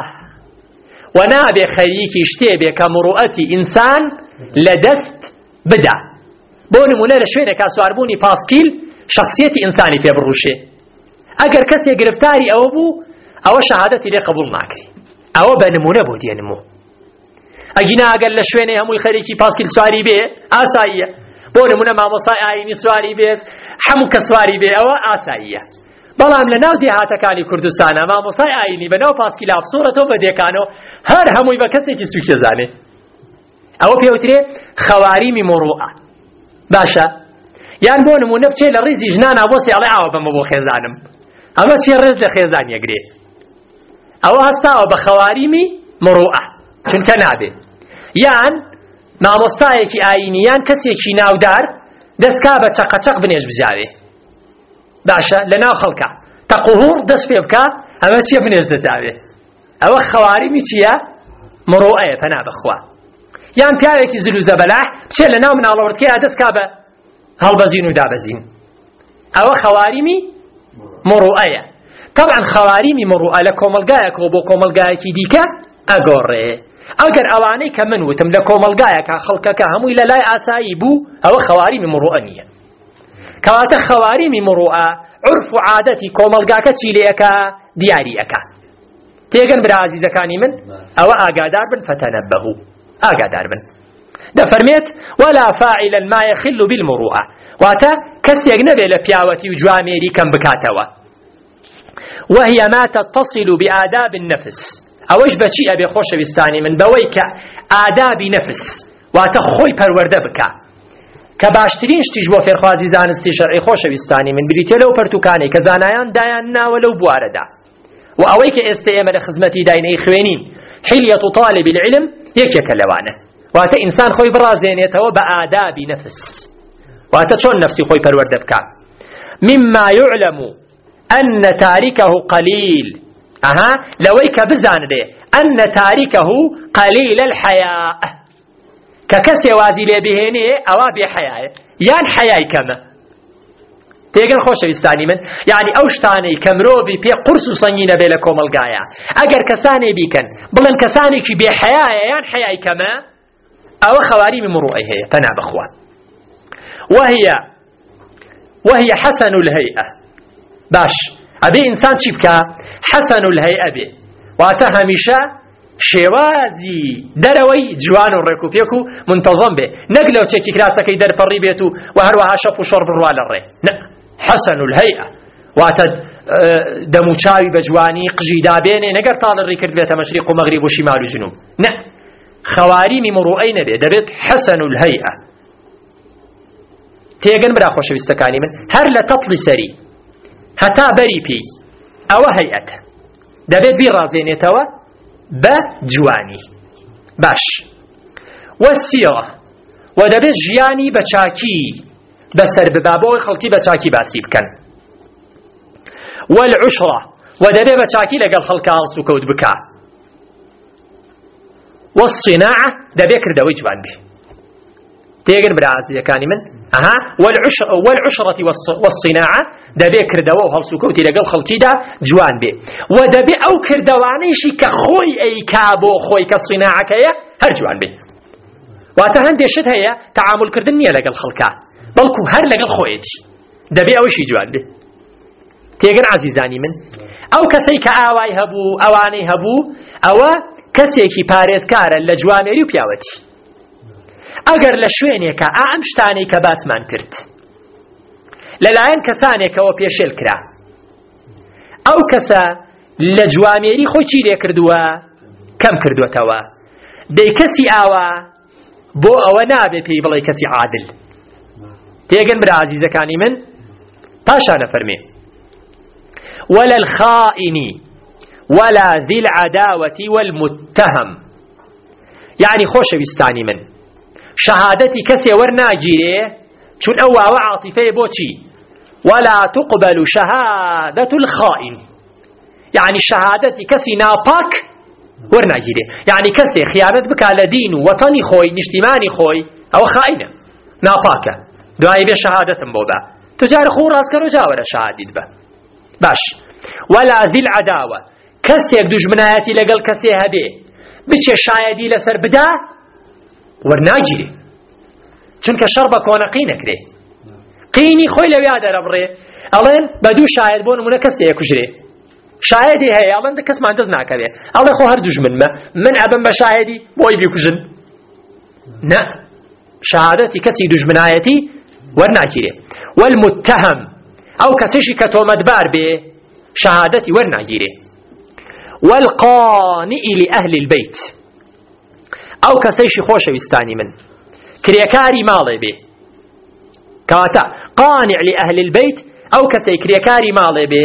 ونابي خيكي اشتيبه كمروءتي إنسان لدست بدا بوني منير شوينه كاسوار بوني باسكيل شخصيتي إنساني في بروشه اگر كسي گرفتاري او بو او شهادتي لي قبول ناكري او بنمونه بو دينمو اگينا اگر لشوينه هموي خريكي باسكيل سواري بي آسائية بوني منه ما مصاي آيني سواري بي حمو كسواري بي او آسائية بلام لناو ديهاتكاني كردستانا ما مصاي آيني بناو باسكيل اف صورتو بديكانو هر هموي بكسي كي سوكي زاني او بيوتري خواريمي مروءة باشا يعني بون مو نبچه لريزي جنانا بوسي علي عاو بما بو خيزانم اما چه رز لخيزان يقري او هستا او بخواريمي مروءة چون كنابه يعني ما مستايكي آينيان كسيكي ناودار دسكا بچق چق بنيش بزاوه باشا لناو خلقا تقهور دس فيبكا اما چه بنيش دزاوه او خواريمي چيه مروءة فنا بخوا يعني پیاوێکی زلو زەبەلاح بچێ لە ناو مناڵەوەردکەیە دەستکا بە هەڵبەزین و دابەزین ئەوە خەواریمی مروءەیە طبعا خەواریمی مروءە لە کۆمەلگایەکەوە بۆ کۆمەلگایەکی دیکە ئەگۆڕێ ئەگەر ئەوانەی کە من وتم لە کۆمەلگایەکە خەڵکەکە هەمووی لە لای ئاسایی بوو ئەوە خەواریمی مروءە نییە کەواتە خەواریمی مروءە عرف و عادەتی کۆمەلگاکە چی لێەکە دیاریەکە تێگەن برا عەزیزەکانی من ئەوە ئاگادار بن فەتەنەبەهو ئاگادار بن دەفەرمێت ولا فاعلا ما يخل بالمروءة واتە کەسێک نەبێ لە پیاوەتی و جوامێری کەم بکاتەوە وهي ما تتصل بآداب النفس ئەوەش بەچی ئەبێ خۆشەویستانی من بەوەی کە ئادابی نەفس واتە خۆی پەروەردە بکە کە باشترین شتیش بۆ فێرخوازی زانستی شەرعی خۆشەویستانی من بریتێ لەو پەرتوکانەی کە زانایان دایان ناوە لەو بوارەدا و ئەوەی کە ئێستا ئێمە لە خزمەتی داینەی خوێنین حلية طالب العلم يكيك لوانه واتا إنسان خوي برازينيته بآداب نفس واتا چون نفسي خوي پرورده بكا مما يعلم أن تاركه قليل لويك بزانده أن تاركه قليل الحياء ككسي وازي لبهيني أوا بحياء يان حياء كما تيجن خوش بيستاني من يعني أوشتاني كمروبي بي قرص صنينة بيلكم القايا أجر كساني بيكن بلن كساني كي بحياء يان حياء كما أو خواريم مروءه فنا بخوا وهي حسن الهيئة باش أبي إنسان شبكا حسن الهيئة بي واتهمشا شوازي دروي جوان الركو فيكو منتظم به نقلو تشكي كراسة كي در فري بيتو وهروها شف وشرب الروال الري حسن الهيئة واتد دموچاوي بجواني قجي دابيني نقر طال الركرد بيت مشرق ومغرب وشمال وجنوب خواريم مروئين به دبيت حسن الهيئة تيغن برا خوش بستكاني من هر لتطلي سري هتا بري بي او هيئته دبيت بي رازينيتوا بجواني باش والسيرة ودەبێت ژیانی بە چاکی بەسەر ببا بۆی خەڵکی بە چاکی باسی بکەن. والعشرة ودەبێت بە چاکی لەگەڵ خەڵکا هەڵسوکەوت بکە. والصناعة دەبێت کردەوەی جوان بێ. تێگەن برا عزیزەکانی من والعشرة والصناعة دەبێت کردەوە و هەڵسوکەوتی لەگەڵ خەڵکیدا جوان بێ. ودەبێت ئەو کردەوانەیشی کە خۆی ئەیکا بۆ خۆی کە صیناعەکەیە هەر جوان بێ. واتە هەندێشت هەیە تەعاملکردن نییە لەگەڵ خەڵکا بەڵکو هەر لەگەڵ خۆیەتی دەبێت ئەوەشی جوان بێ. تێگەن عزیزانی من ئەو کەسەی کە ئاوای هەبوو ئەوانەی هەبوو ئەوە کەسێکی پارێزکارە لە جوامێری و پیاوەتی. ئەگەر لە شوێنێکە ئەم شتانەی کە باسمان کرد لەلایەن کەسانێکەوە پێشێل کرا ئەو کەسە لە جوامێری خۆی چی لێ کردووە کەم کردوێتەوە دەی کەسی ئاوا بۆ ئەوە نابێ پێی بڵێ کەسی عادل. تێگەن برا عزیزەکانی من پاشانە فەرمێ ولا الخائن ولا ذي العداوة والمتهم. يعني خۆشەویستانی من شهادتي كسي ورناجيري چون أو عاطفة بوتي ولا تقبل شهادة الخائن. يعني شهادتي كسي ناپاك ورناجيري يعني كسي خيانت بك على دين وطني خوي نجتماني خوي أو خائنة ناپاك دعاي بي شهادة بوبا تجار خو راسكر وجاور شهادت به باش. ولا ذي العداوة كسي دجمناتي لقل كسي هبي بچه شايدي لسر بدا ورناجيري چونکە شەڕ بە کۆنەقی نەکرێ قینی خۆی لەویا دەرەبڕێ ئەڵێن بە دوو شاید بۆ نمونە کەسێ کوژرێ شایدی هەیە ئەڵێن کەسمان دەست ناکەوێ ئەڵێ خۆ هەر دوژمنمە من ئەبم بە شایدی بۆی بیکوژن نە شهادەتی کەسی دوژمنایەتی وەرناگیرێ. والمتهم ئەو کەسێکی کە تۆمەتبار بێ شهادەتی وەرناگیرێ. والقانع لأهل البيت ئەو کەسێکی خۆشەویستانی من کرێکاری ماڵێ بێ کاتە قانع لأهل البيت ئەو کەسەی کرێکاری ماڵێ بێ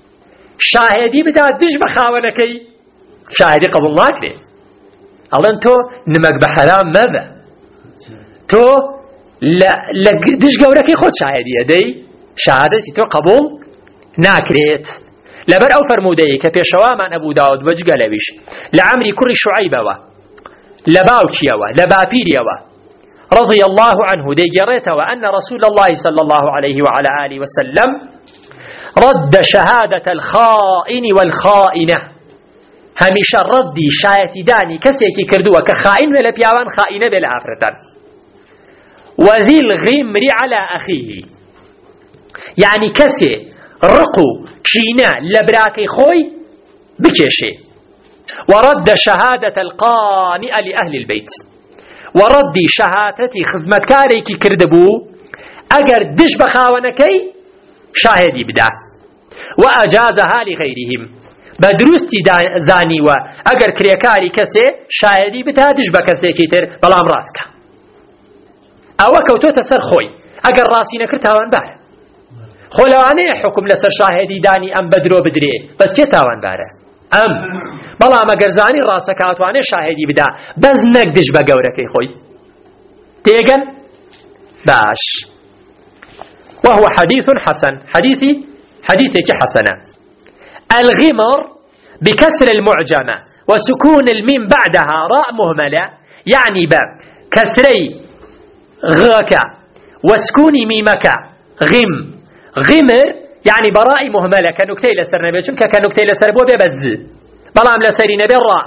شاهدی بدا دژ بە خاوەنەکەی شاهدی قبول ناکرێ ئەڵێن تۆ نمەک بە حەرام مەبە تۆ لە دژ گەورەکەی خۆت شاهدیە دەی شهادەتی تۆ قبول ناکرێت. لەبەر ئەو فەرموودەیە کە پێشەوامان ئەبوو داود بەجگە لەویش لە عەمری کوڕی شوعەیبەوە لە باوکیەوە لە باپیریەوە رضي الله عنه ديجريته وأن رسول الله صلى الله عليه وعلى آله وسلم رد شهادة الخائن والخائنة هميشه ردي شايتي داني كسيكي كردوه كخائن ولا بيوان خائنة بلا أفرتان. وذي الغمر على أخيه يعني كسي رقو كينا لبراكي خوي بكيشي. ورد شهادة القانئ لأهل البيت وردي شهادتي خزمتكاري كي كردبو اگر دش بخاونكي شاهدي بدا وأجازها لغيرهم بدروستي زاني و اگر كريكاري كسي شاهدي بدا دش بكسي كيتر بلام راسك او كوتو تسر خوي اگر راسي نكر تاوان بار خلواني حكم لسر شاهدي داني ام بدرو بدري بس كي تاوان باره ام بەڵام ئەگەر زانی ڕاستەکە ئەتوانێ شاهدی بدا بەس نەک دژ بە گەورەکەی خۆی. تێگەن باش. وهو حديث حسن حديثك حسنة. الغمر بكسر المعجمة وسكون الميم بعدها راء مهملة يعني بكسري غك وسكون ميمك غمر يعني براء مهملة كنكتي لسر نبي چونك كنكتي لسر بو ببز بلام لسري نبي الراء.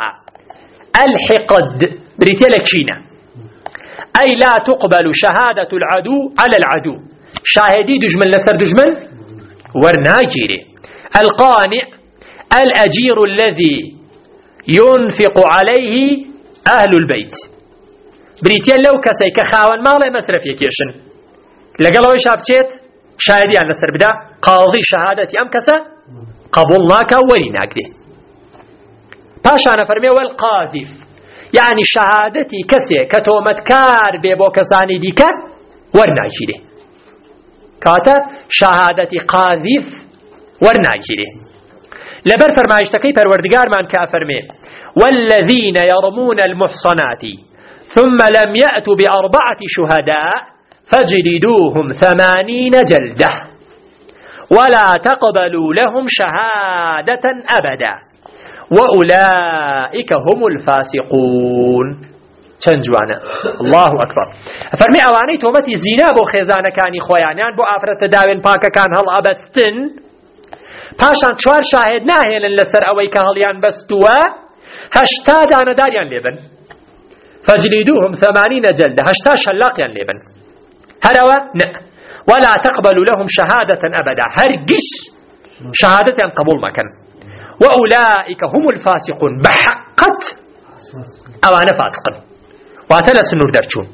الحقد بريتيلا كشينا أي لا تقبل شهادة العدو على العدو شاهدي دجمن لسر دجمن ورناجيري. القانع الأجير الذي ينفق عليه أهل البيت بريتيلا لو كسي كخاون مالا مصرف يكيشن لقلوا شابتشيت شاهدي عن لسر بدا قاضي شهادتي أم كسا قبولناك وليناك دي باشانا فرمي والقاذف يعني شهادتي كسي كتومتكار بيبو كساني ديكا ورناجي دي كاتا شهادتي قاذف ورناجي دي لبر فرمايشتكي پروردگار من كافرمي والذين يرمون المحصنات ثم لم يأتوا ب4 شهداء فاجلدوهم 80 جلدة ولا تقبلوا لهم شهادة أبدا وأولئك هم الفاسقون. چەندجوانە. الله أكبر. فرمي ئەوانەی تۆمەتی زینا بۆ خێزانەکانی خۆیانیان بۆ ئافرەتە داوێن پاکەکان هەڵ ئەبەستن پاشان 4 شاهد ناهێنن لەسەر ئەوەی کە هەڵیان بەستووە 80 دانەداریان لێبن. فاجلدوهم 80 جلدة 80 شلاقیان لێبن. هەرەوە نه ولا تقبلوا لهم شهادة أبدا هرگش شهادتان قبول مكان وأولئك هم الفاسقون بحقت أوانا فاسقا واتلا سنور درچون.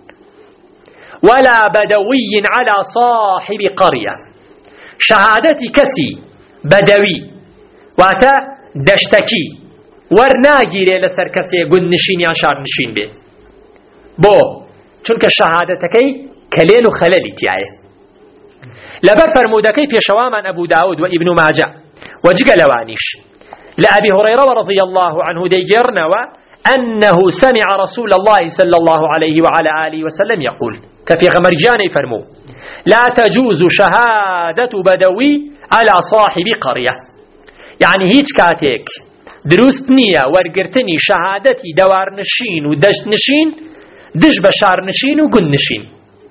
ولا بدوي على صاحب قرية شهادتي كسي بدوي واتا دشتكي ورناجيري لسر كسي قد نشين يا شار نشين بي بو چونك شهادتكي كليل خلالي تياي لبر فرمودكي في شوامان أبو داود وابن ماجه وجق لوانيش لأبي هريرة رضي الله عنه ديجرنا أنه سمع رسول الله صلى الله عليه وعلى آله وسلم يقول كفي غمرجاني فرمو لا تجوز شهادة بدوي على صاحب قرية يعني هيج كاتيك دروست نية ورقرتني شهادتي دوار نشين ودشت نشين دش بشار نشين وقن نشين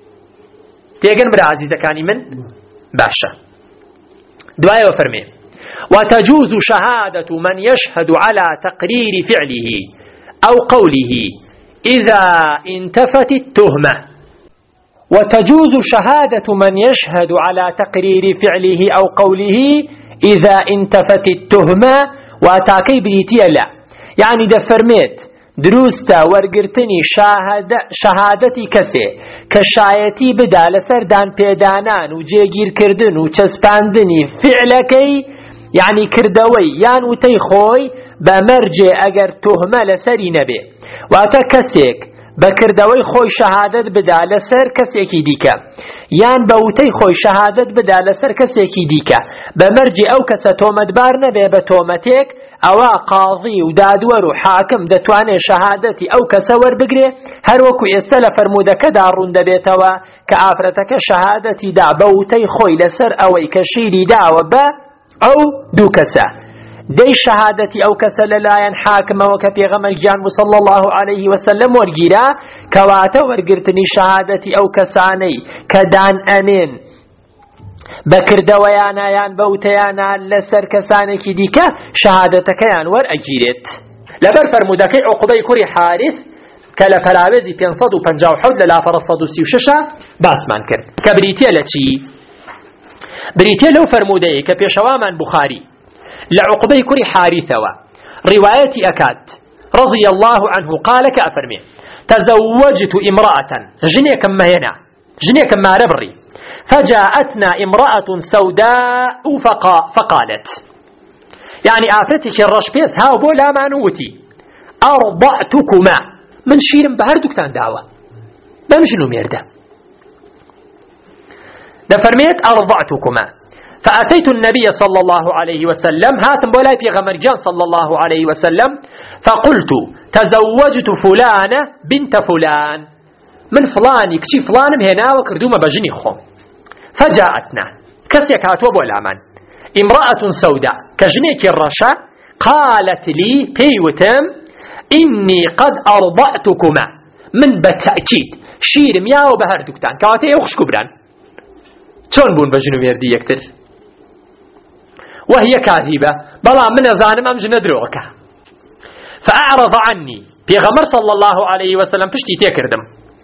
تيجن برا عزيزة كاني من باشا دعاء وفرمي وتجوز شهادة من يشهد على تقرير فعله أو قوله إذا انتفت التهمة. وتجوز شهادة من يشهد على تقرير فعله أو قوله إذا انتفت التهمة واتاكي بريتيا لا يعني دفرميت دروستا ورقرتني شهادتي كسي كشايتي بدا لسردان بيدانان وجيگير كردن وچسپاندني فعلكي يعني كردوي يان وتي خوي بمرجع اگر تهمة لسري نبي واتا كسيك بكردوي خوي شهادت بدا لسر كسيكي ديكا يان بوتي خوي شهادت بدا لسر كسيكي ديكا بمرجع او كسا تومت بار نبي بتومتك او قاضي ودادور وحاكم دتواني شهادتي او كسور بقري هر وكو يستل فرمودك دارون دبيتوا كافرتك شهادتي دا بوتي خوي لسر اوي كشيري داوا با او دو كسا دي شهادتي او كسا للاين حاكم وكفي غمل جان صلى الله عليه وسلم ورقيرا كواتا ورقرتني شهادتي او كساني كدان انين بكردويانا يان بوتيانا لسر كسانكي ديكا شهادتك يان ور اجيرت لبر فرمودك عقبي كوري حارث كلا فلاوزي 550 للا 436 باس مان كرد كبريتيا لتشي بريتيا لو فرمودي كبيشوامان بخاري لعقبي كوري حارثوا روايتي أكاد رضي الله عنه قال كأفرمي تزوجت امرأة جنيك مهينا جنيك ما ربري فجاءتنا امرأة سوداء فقالت يعني آفرتك الرشبيس هاو بولا ما نوتي أرضعتكما من شير بهردك تان دعوة بمجنو ميردا دفرميت أرضعتكما فأتيت النبي صلى الله عليه وسلم هاتم بولاي في غمرجان صلى الله عليه وسلم فقلت تزوجت فلانة بنت فلان من فلان يكشي فلان هنا وكردوما بجني خوم فجاءتنا كسيك هاتوا بولامان امرأة سوداء كجنيك الرشا قالت لي بيوتم إني قد أرضعتكما من بالتأكيد شير مياو بهردكتان كواتي يخش كبران چون بون بجنو ميردي يكتر وهي كاذبة بلا من زانم أمج ندروك فأعرض عني في غمر صلى الله عليه وسلم فشتي تكردم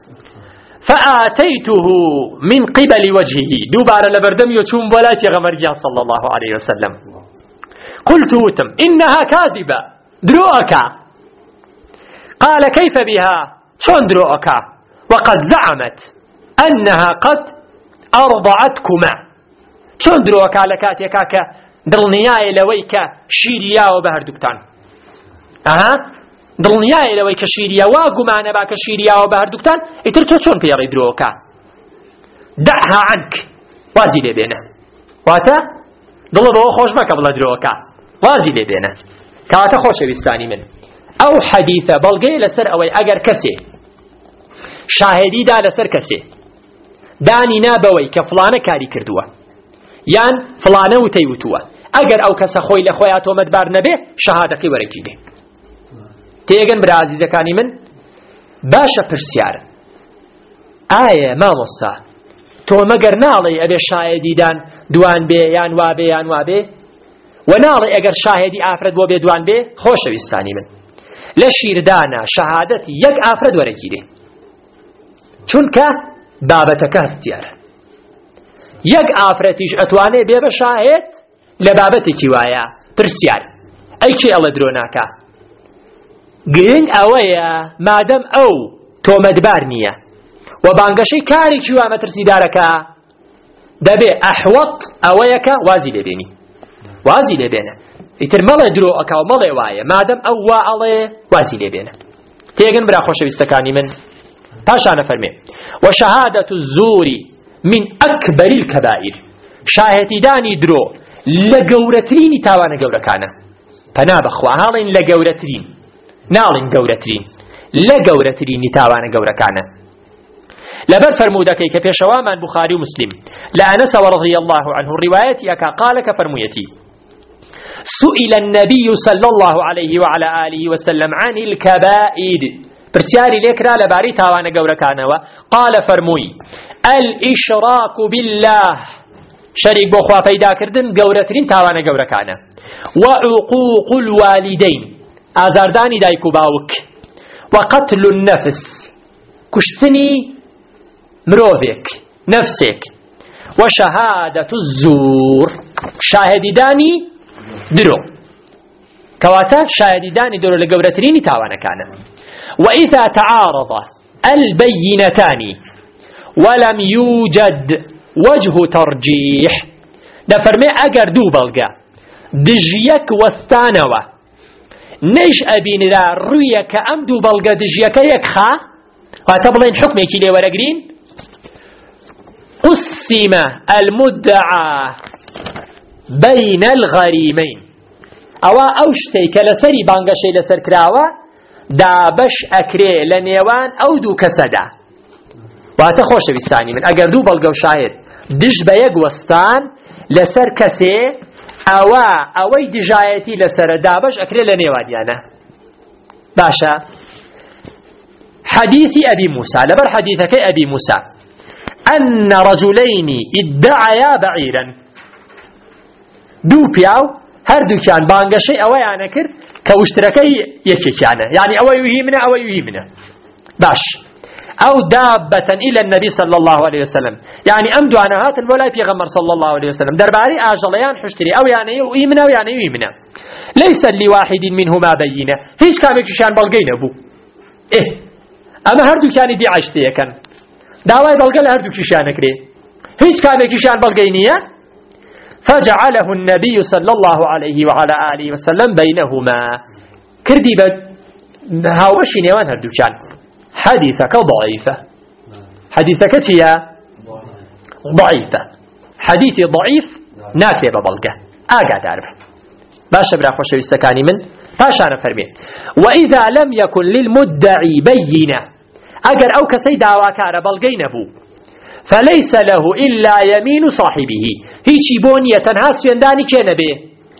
فآتيته من قبل وجهه دوبار لبردم يتشون بلا في غمر جان صلى الله عليه وسلم قلت وتم إنها كاذبة دروك قال كيف بها شون دروك وقد زعمت أنها قد أرضعتكما شون دروك لكاتي كاكا دڵنیایە لەوەی کە شیریاوە بە هەردووکتان دڵنیایە لەوەی کە شیریە وا گومانە با کە شیریاوە بە هەردووکتان ئیتر تۆ چۆن پێڕێی درۆکە دعها عنك وازی لێ بێنە واتە دڵە بەوە خۆش مەکە بڵە درۆکە وازی لێ بێنە کەواتە خۆشەویستانی من ئەو حەدیثە بەڵگەیە لەسەر ئەوەی ئەگەر کەسێ شاهدی دا لەسەر کەسێ دانی نابەوەی کە فلانە کاری کردووە یان فلانە وتەی وتووە ئەگەر ئەو کەسە خۆی لە خۆیان تۆمەتبار نەبێ شەهادەکەی وەرەگی بێ. تێگەن برا عەزیزەکانی من باشە پرسیارە ئایا مامۆستا تۆ مەگەر ناڵێ ئەبێ شایەدیدان دوان بێ یان وابێ یان وابێ و ناڵێ ئەگەر شاهدی ئافرەت بۆ بێ دوان بێ خۆشەویستانی من لە شیردانە شەهادەتی یەک ئافرەت وەرەگیرێ چونکە بابەتەکە هەستیارە یەک ئافرەتیش ئەتوانێ بێ بە شاهێد لە بابەتێکی وایە پرسیار ئەی کێ ئەڵە درۆ ناکا گرنگ ئەوەیە مادەم ئەو تۆمەتبار نییە و بانگەشەی کارێکی وا مەترسیدارەکە دەبێ ئەحوەط ئەوەیەکە وازی لێبێنی وازی لێبێنە ئیتر مەڵێ درۆ ئەکا و مەڵێ وایە مادەم ئەو وا ئەڵێ وازی لێبێنە. تێگەن برا خۆشەویستەکانی من پاشانە فەرمێ وشهادة الزور من أكبر الكبائر شاهدیدانی درۆ لە گەورەترینی تاوانە گەورەکانە پەنا بەخوا هاڵین لە گەورەترین ناڵین گەورەترین لە گەورەترینی تاوانە گەورەکانە لەبەر فەرموودەکەی کە پێشەوامان بوخاری و مسلم لە ئەنەسەوە رضي الله عنه ڕیوایەتی ئەکا قالە کە فەرموویەتی سئل النبي صلى الله عليه وعلى آله وسلم عن الكبائر پرسیاری لێکرا لەبارەی تاوانە گەورەکانەوە قال فەرمووی الإشراك بالله شەریک بۆ خوا پەیداکردن گەورەترین تاوانە گەورەکانە وعقوق الوالدين ئازاردانی دایک و باوک وقتل النفس کوشتنی مرۆڤێک نەفسێک وشهادة الزور شاهدیدانی درۆ کەواتە شاهدیدانی درۆ لە گەورەترینی تاوانەکانە. وإذا تعارض البينتان ولم يوجد وجه ترجيح دفرمي أجر دو بلغا دجيك وستانوا نيش أبين لا رويك أم دو بلغا دجيك يكخا وتبلين حكمك لي ورقرين قسم المدعى بين الغريمين أوشتيك لسري بانغشي لسر كراوة دابش ئەکرێ لە نێوان ئەو دوو کەسەدا واتە خۆشەویستانی من ئەگەر دوو بەڵگە و شاهد دژ بە یەک وەستان لەسەر کەسێ ئەوەی دژایەتی لەسەرە دابش ئەکرێ لە نێوانیانە. باشە حەدیثی ئەبی موسى لەبەر حەدیثەکەی ئەبی موسى أن رجلين ادعيا بعيرا دوو پیاو هەردووکیان بانگەشەی ئەوەیانە کرد كوشتركي يكيكانا يعني أو يهيمنا أو يهيمنا باش أو دابة إلى النبي صلى الله عليه وسلم يعني أمدو أنا هات الولاي في غمر صلى الله عليه وسلم درباري آجليان حشتري أو يعني يهيمنا أو يعني يهيمنا ليس لواحد منهما بينة هيش كان يكشان بلقين أبو إيه أما هردو كان دي عشتي كان داواي بلقل هردو كشان كري هيش كان يكشان بلقينية فجعله النبي صلى الله عليه وعلى آله وسلم بينهما كردي بد هاوشي نيوان هردوكان حديثك ضعيفة حديثك تيا ضعيفة حديثي ضعيف ناكي ببلغة آقا تعرف باشا برا خوشي استكاني من باشا فرمي وإذا لم يكن للمدعي بينة أجر أو كسي دعواكار بلغين بو فليس له إلا يمين صاحبه هيچي بونية تنها سينداني كان به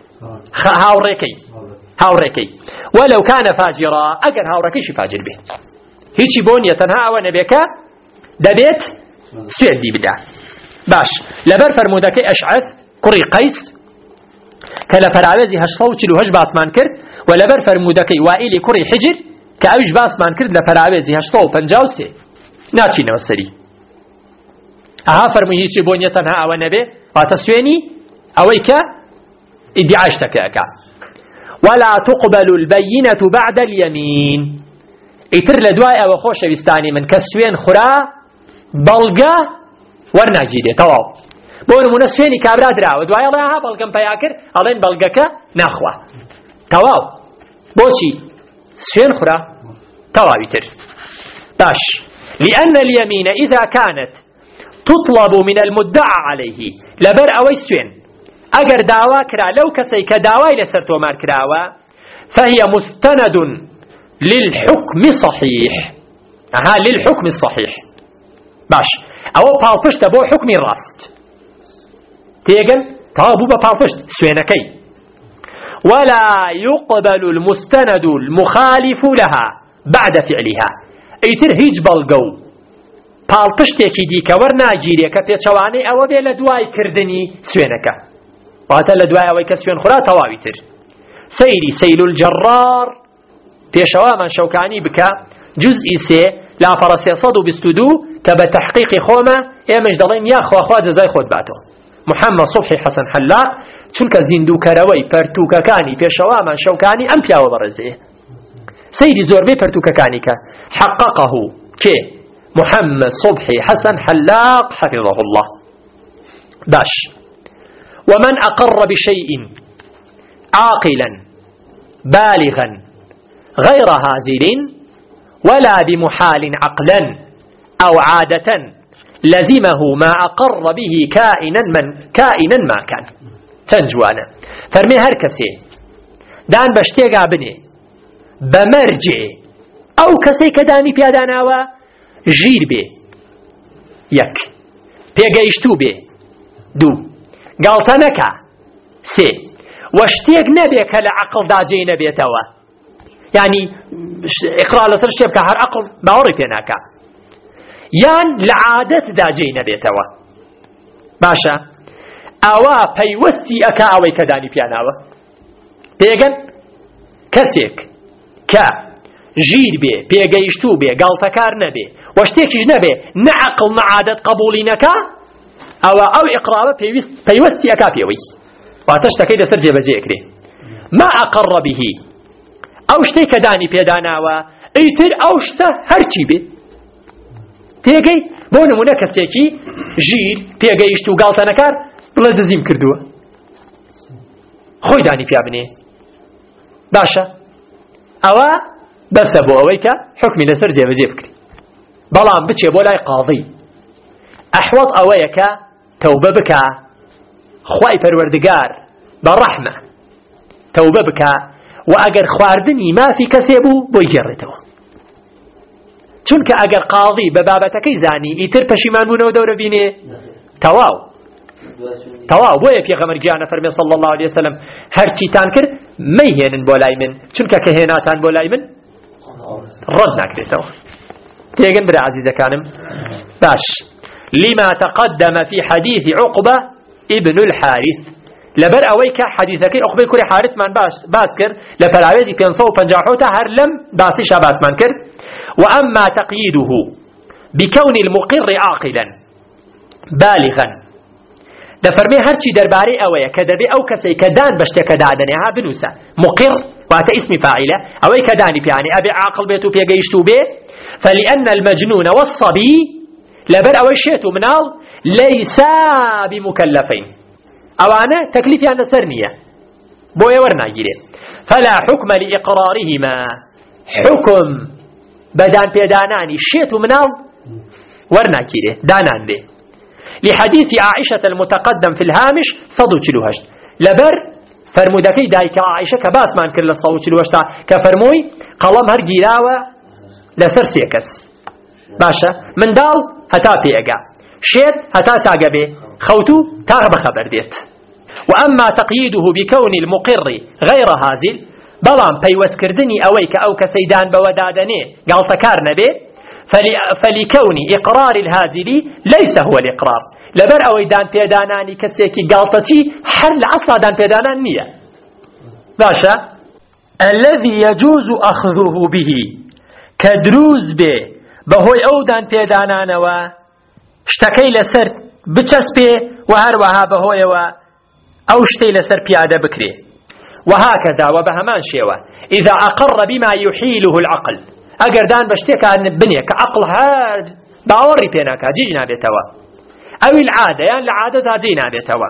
هاوريكي ولو كان فاجرا أجر هاوريكيش فاجر به هيچي بونية تنها ونبيك دبيت سيندي بدا باش لبر فرمودك أشعث كري قيس كلا فراوزي هشفوچلو هش باسمان كرد ولبر فرمودك وائلي كري حجر كأوش باسمان كرد لفراوزي هشفو پنجاوسي ناچي نوسري ئەها فەرمووی هیچی بۆ نییە تەنها ئەوە نەبێ واتە سوێنی ئەوەی کە ئیدعای شتەکە ئەکا ولا تقبل البينة بعد اليمين ئیتر لە دوای ئەوە خۆشەویستانی من کە سوێن خورا بەڵگە وەرناگیرێ تەواو بۆ نمونە سوێنی کابرا دراوە دوای ئەڵێ ئەها بەڵگەم پەیا کرد ئەڵێن بەڵگەکە ناخوا تەواو بۆچی سوێن خورا تەواوی تر باش لأن اليمين إذا كانت تطلب من المدعى عليه لبر أوي سوين أجر دعوى كرا لو كسي كدعوى لسر تومار كراوى فهي مستند للحكم صحيح للحكم الصحيح باش أو بالبشت بو حكم الراست تيجن تابو بالبشت سوينكي ولا يقبل المستند المخالف لها بعد فعلها ايتر هيج بلغو بالبشتێکی دیکە وەرناگیرێ کە پێچەوانەی ئەوە بێ لە دوای کردنی سوێنەکە واتە لە دوای ئەوەی کە سوێن خورا تەواوی تر سەیری سەیل الجەڕار پێشەوامان شەوکانی بکە جزئی 3 لاپەڕە 322 کە بە تەحقیقی خۆمە ئێمەش دەڵێن یا خواخوا جەزای خۆت باتەوە محەممەد صوبحی حەسەن حەلاق چونکە زیندووکەرەوەی پەرتووکەکانی پێشەوامان شەوکانی ئەم پیاوە بەڕێزێ سەیری زۆربەی پەرتووکەکانی کە حققه کێ محمد صبحي حسن حلاق حفظه الله باش ومن أقر بشيء عاقلا بالغا غير هازل ولا بمحال عقلا أو عادة لزمه ما أقر به كائنا ما كان تنجوانا فرمي هركسي دان بشتيقا بني بمرجع أو كسي كداني بياداناوا ژیر بێ یەک پێگەیشتوو بێ دوو گاڵتە نەکا سێ وە شتێک نەبێ کە لە عەقڵدا جێی نەبێتەوە یعنی ئیقرا لەسەر شتێ بکە هەر عەقڵ باوەڕی پێ ناکا یان لە عادەتدا جێی نەبێتەوە باشە ئەوە پەیوەستی ئەکا ئەوەی کە دانی پیاناوە پێگەن کەسێک کە ژیر بێ پێگەیشتوو بێ گاڵتەکار نەبێ وشتێکیش نەبێ نەعەقڵ نەعادەت قبولی نەکا ئەوە ئەو ئیقراوە پەیوەستی ئەکا پێوەی واتە شتەکەی لەسەر جێبەجێکرێ ما ئەقەڕ بهی ئەو شتەی کە دانی پێداناوە ئیتر ئەو شتە هەرچی بێ تێگەی بۆ نمونە کەسێکی ژیر پێگەیشت و گاڵتە نەکار بڵێ دزیم کردووە خۆی دانی پیا بنێ باشە ئەوە بەسە بۆ ئەوەی کە حکمی لەسەر جێبەجێ بکری بەڵام بچێ بۆ لای قاضی ئەحوەڵ ئەوەیە کە تەوبە بکە خوای پەروەردگار بە ڕەحمە تەوبە بکە و ئەگەر خواردنی مافی کەسێ بوو بۆی گێڕێتەوە چونکە ئەگەر قاضی بە بابەتەکەی زانی ئیتر پەشیمان بوونەوە دەورە بینێ تەواو بۆیە پێغەمبەر گیانە فەرمێ صلی الله علیه وسلم هەرچیتان کرد مەیهێنن بۆ لای من چونکە کە هێناتان بۆ لای من ڕەت ناکرێتەوە تيجن برا عزيزة كانم باش لما تقدم في حديث عقبة ابن الحارث لبر أويك حديثك عقبة كوري حارث من باس كر لفلاويزي بينصو بنجاحوتا هر لم باسيش باس من كر وأما تقييده بكون المقر عاقلا بالغا دفرمي هرشي درباري أويك كدبي أو كسي كدان بشتك دادنها بنوسا مقر واتا اسم فاعلة أويك داني يعني أبي عاقل بيتو بيجيشتو بيه فلأن المجنون والصبي لبر أو الشيء منال ليسا بمكلفين أوانا تكليف عن سرنية بويا ورنا جيري فلا حكم لإقرارهما حكم بدان بيداناني الشيء منال ورنا جيري دانان به لحديث عائشة المتقدم في الهامش صدو تلوهشت لبر فرمودكي دايك عائشة كباس ما انكر للصدو تلوهشتا كفرموي قلم هر جيراوة لسر سيكس باشا من دال هتا بيقع شير هتا تاقبه خوتو تاغب خبر ديت وأما تقييده بكون المقر غير هازل بلان بيوس كردني أويك أو كسيدان بودادني قال تكارنا به فلكون إقرار الهازل ليس هو الإقرار لبر أويدان بيداناني كسيكي قالتتي حل أصلا دان بيدانان نية باشا الذي يجوز أخذه به كدروز به بهوي أودان بيدانانوا شتكي لسر بچس به وهروها بهوي أو شتي لسر بيادة بكري وهكذا وبهمان شيوة إذا أقر بما يحيله العقل أقر دان بشتك أن بنيك عقل هاد باوري بينك جينا بيتوا أو العادة يعني العادة جينا بيتوا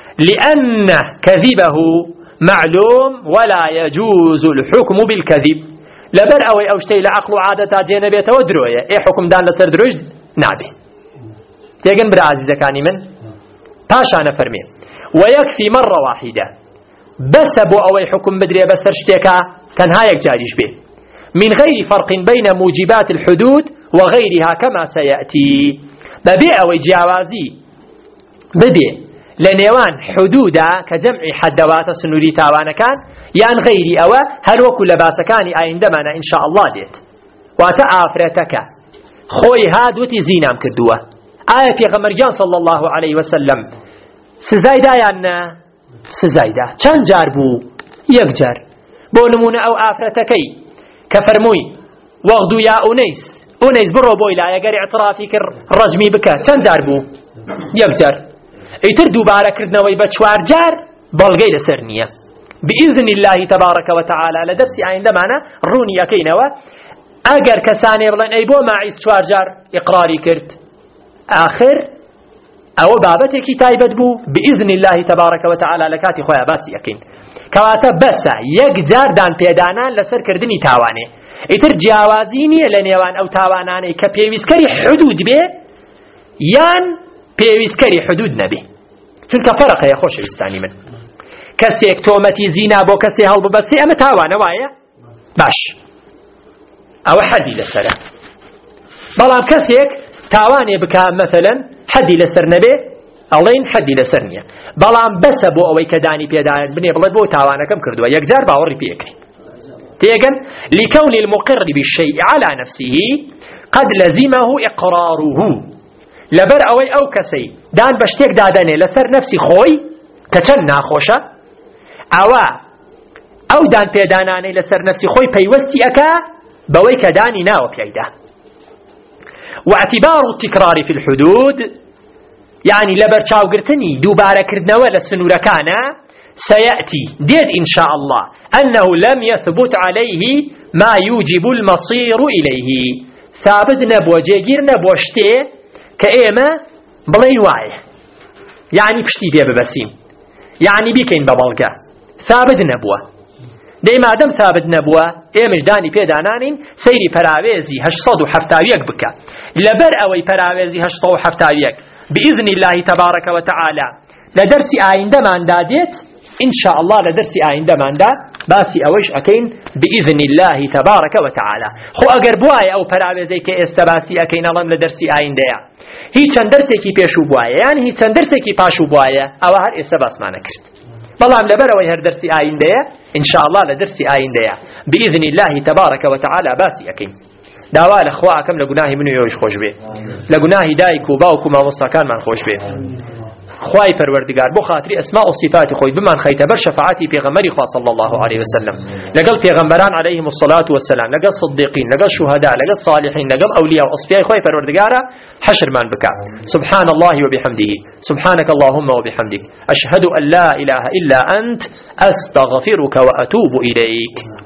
لأن كذبه معلوم ولا يجوز الحكم بالكذب لبر أو شتي لعقل وعادة جينا بيتوا دروية إيه حكم دان لسر دروج نابي تيجن برا عزيزة كاني من باشا نفرمين ويكفي مرة واحدة بس أبو أوي حكم بدري بس رشتيكا تنهايك جاريش به من غير فرق بين موجبات الحدود وغيرها كما سيأتي ببيع وجاوازي بدي لنيوان حدودا كجمع حدوات سنوري تاوانا كان يعني غيري أو هل وكل باسكاني عندما إن شاء الله ديت وتآفرتك خوي هادوتي زينام كردوه آية في غمرجان صلى الله عليه وسلم سزايدا يعني سزايدا چند جار بو يك جار بو نمونه أو آفرتكي كفرموي وغدو يا أنيس برو بوي لا يقري اعترافي كر رجمي بك چند جار بو يك جار ايتر دوباره كردنا ويبا چوار جار بلغي لسرنية بإذن الله تبارك وتعالى لدرسي عندما روني أكينوا اگر كساني بلن اي بو معيس چوار جار اقراري كرت آخر او بابتك تايبت بو بإذن الله تبارك وتعالى لكاتي خويا باسي أكين كواتا بسا يك جار دان بيدانا لسر كردني تاواني ايتر جاوازيني لنيوان او تاواناني كبيويسكري حدود بي يان بيويسكري حدود نبي چونك فرق يا خوش بستاني من كسيك تومتي زينا بو كسي هلبو بسي اما تاوانا وايا باش او حدي لسره بلام كسيك تاواني بكا مثلا حدي لسر نبي ألين حدي لسرنيا بلام بس بو اوي كداني بيدان بني بلد بو تاوانا كم كردوا يكزار باوري بيكري تيجن لكون المقر بالشيء على نفسه قد لزمه إقراره لبر اوي او كسي دان بشتيك داداني لسر نفسي خوي كچن ناخوشا او دان بيداناني لسر نفسي خوي بيوستي اكا بوي كداني ناو بيدا واعتبار التكرار في الحدود يعني لبرچاو قرتني دوباره كردنا ولا سنورة كان سيأتي ديد إن شاء الله أنه لم يثبت عليه ما يوجب المصير إليه ثابت نبوة جيجير نبوة شتي كإيما بلين واي يعني بشتي بيه ببسيم يعني بيكين ببلغة ثابت نبوة دي ما دم ثابت نبوة إيمش داني بيدانانين سيري پراويزي 870 بك لبر أوي پراويزي 870 بإذن الله تبارك وتعالى لدرسي آينده من داديت إن شاء الله لدرسي آينده من دا باسي أويش أكين بإذن الله تبارك وتعالى خو أقر بواي أو پراويزي كإستباسي أكين الله لدرسي آينده هيچن درسي كي بيشو بواي يعني هيچن درسي كي پاشو بواي أو هر استباس ما نكرت بلام لبروي هر درسي آينده إن شاء الله لدرسي آينده بإذن الله تبارك وتعالى باسي أكين داوا لخواكم لغناهي منو يوش خوش بي لغناهي دايكو باوكو ما مستكان من خوش بي خواهي پروردگار بو خاطري اسماء وصفات خوي بمن خيتبر شفاعتي پیغمبري خوا صلى الله عليه وسلم لقل پیغمبران عليهم الصلاة والسلام لقل صديقين لقل شهداء لقل صالحين لقل أولياء وأصفياء خواهي پروردگار حشر من بك سبحان الله وبحمده سبحانك اللهم وبحمدك أشهد أن لا إله إلا أنت أستغفرك وأتوب إليك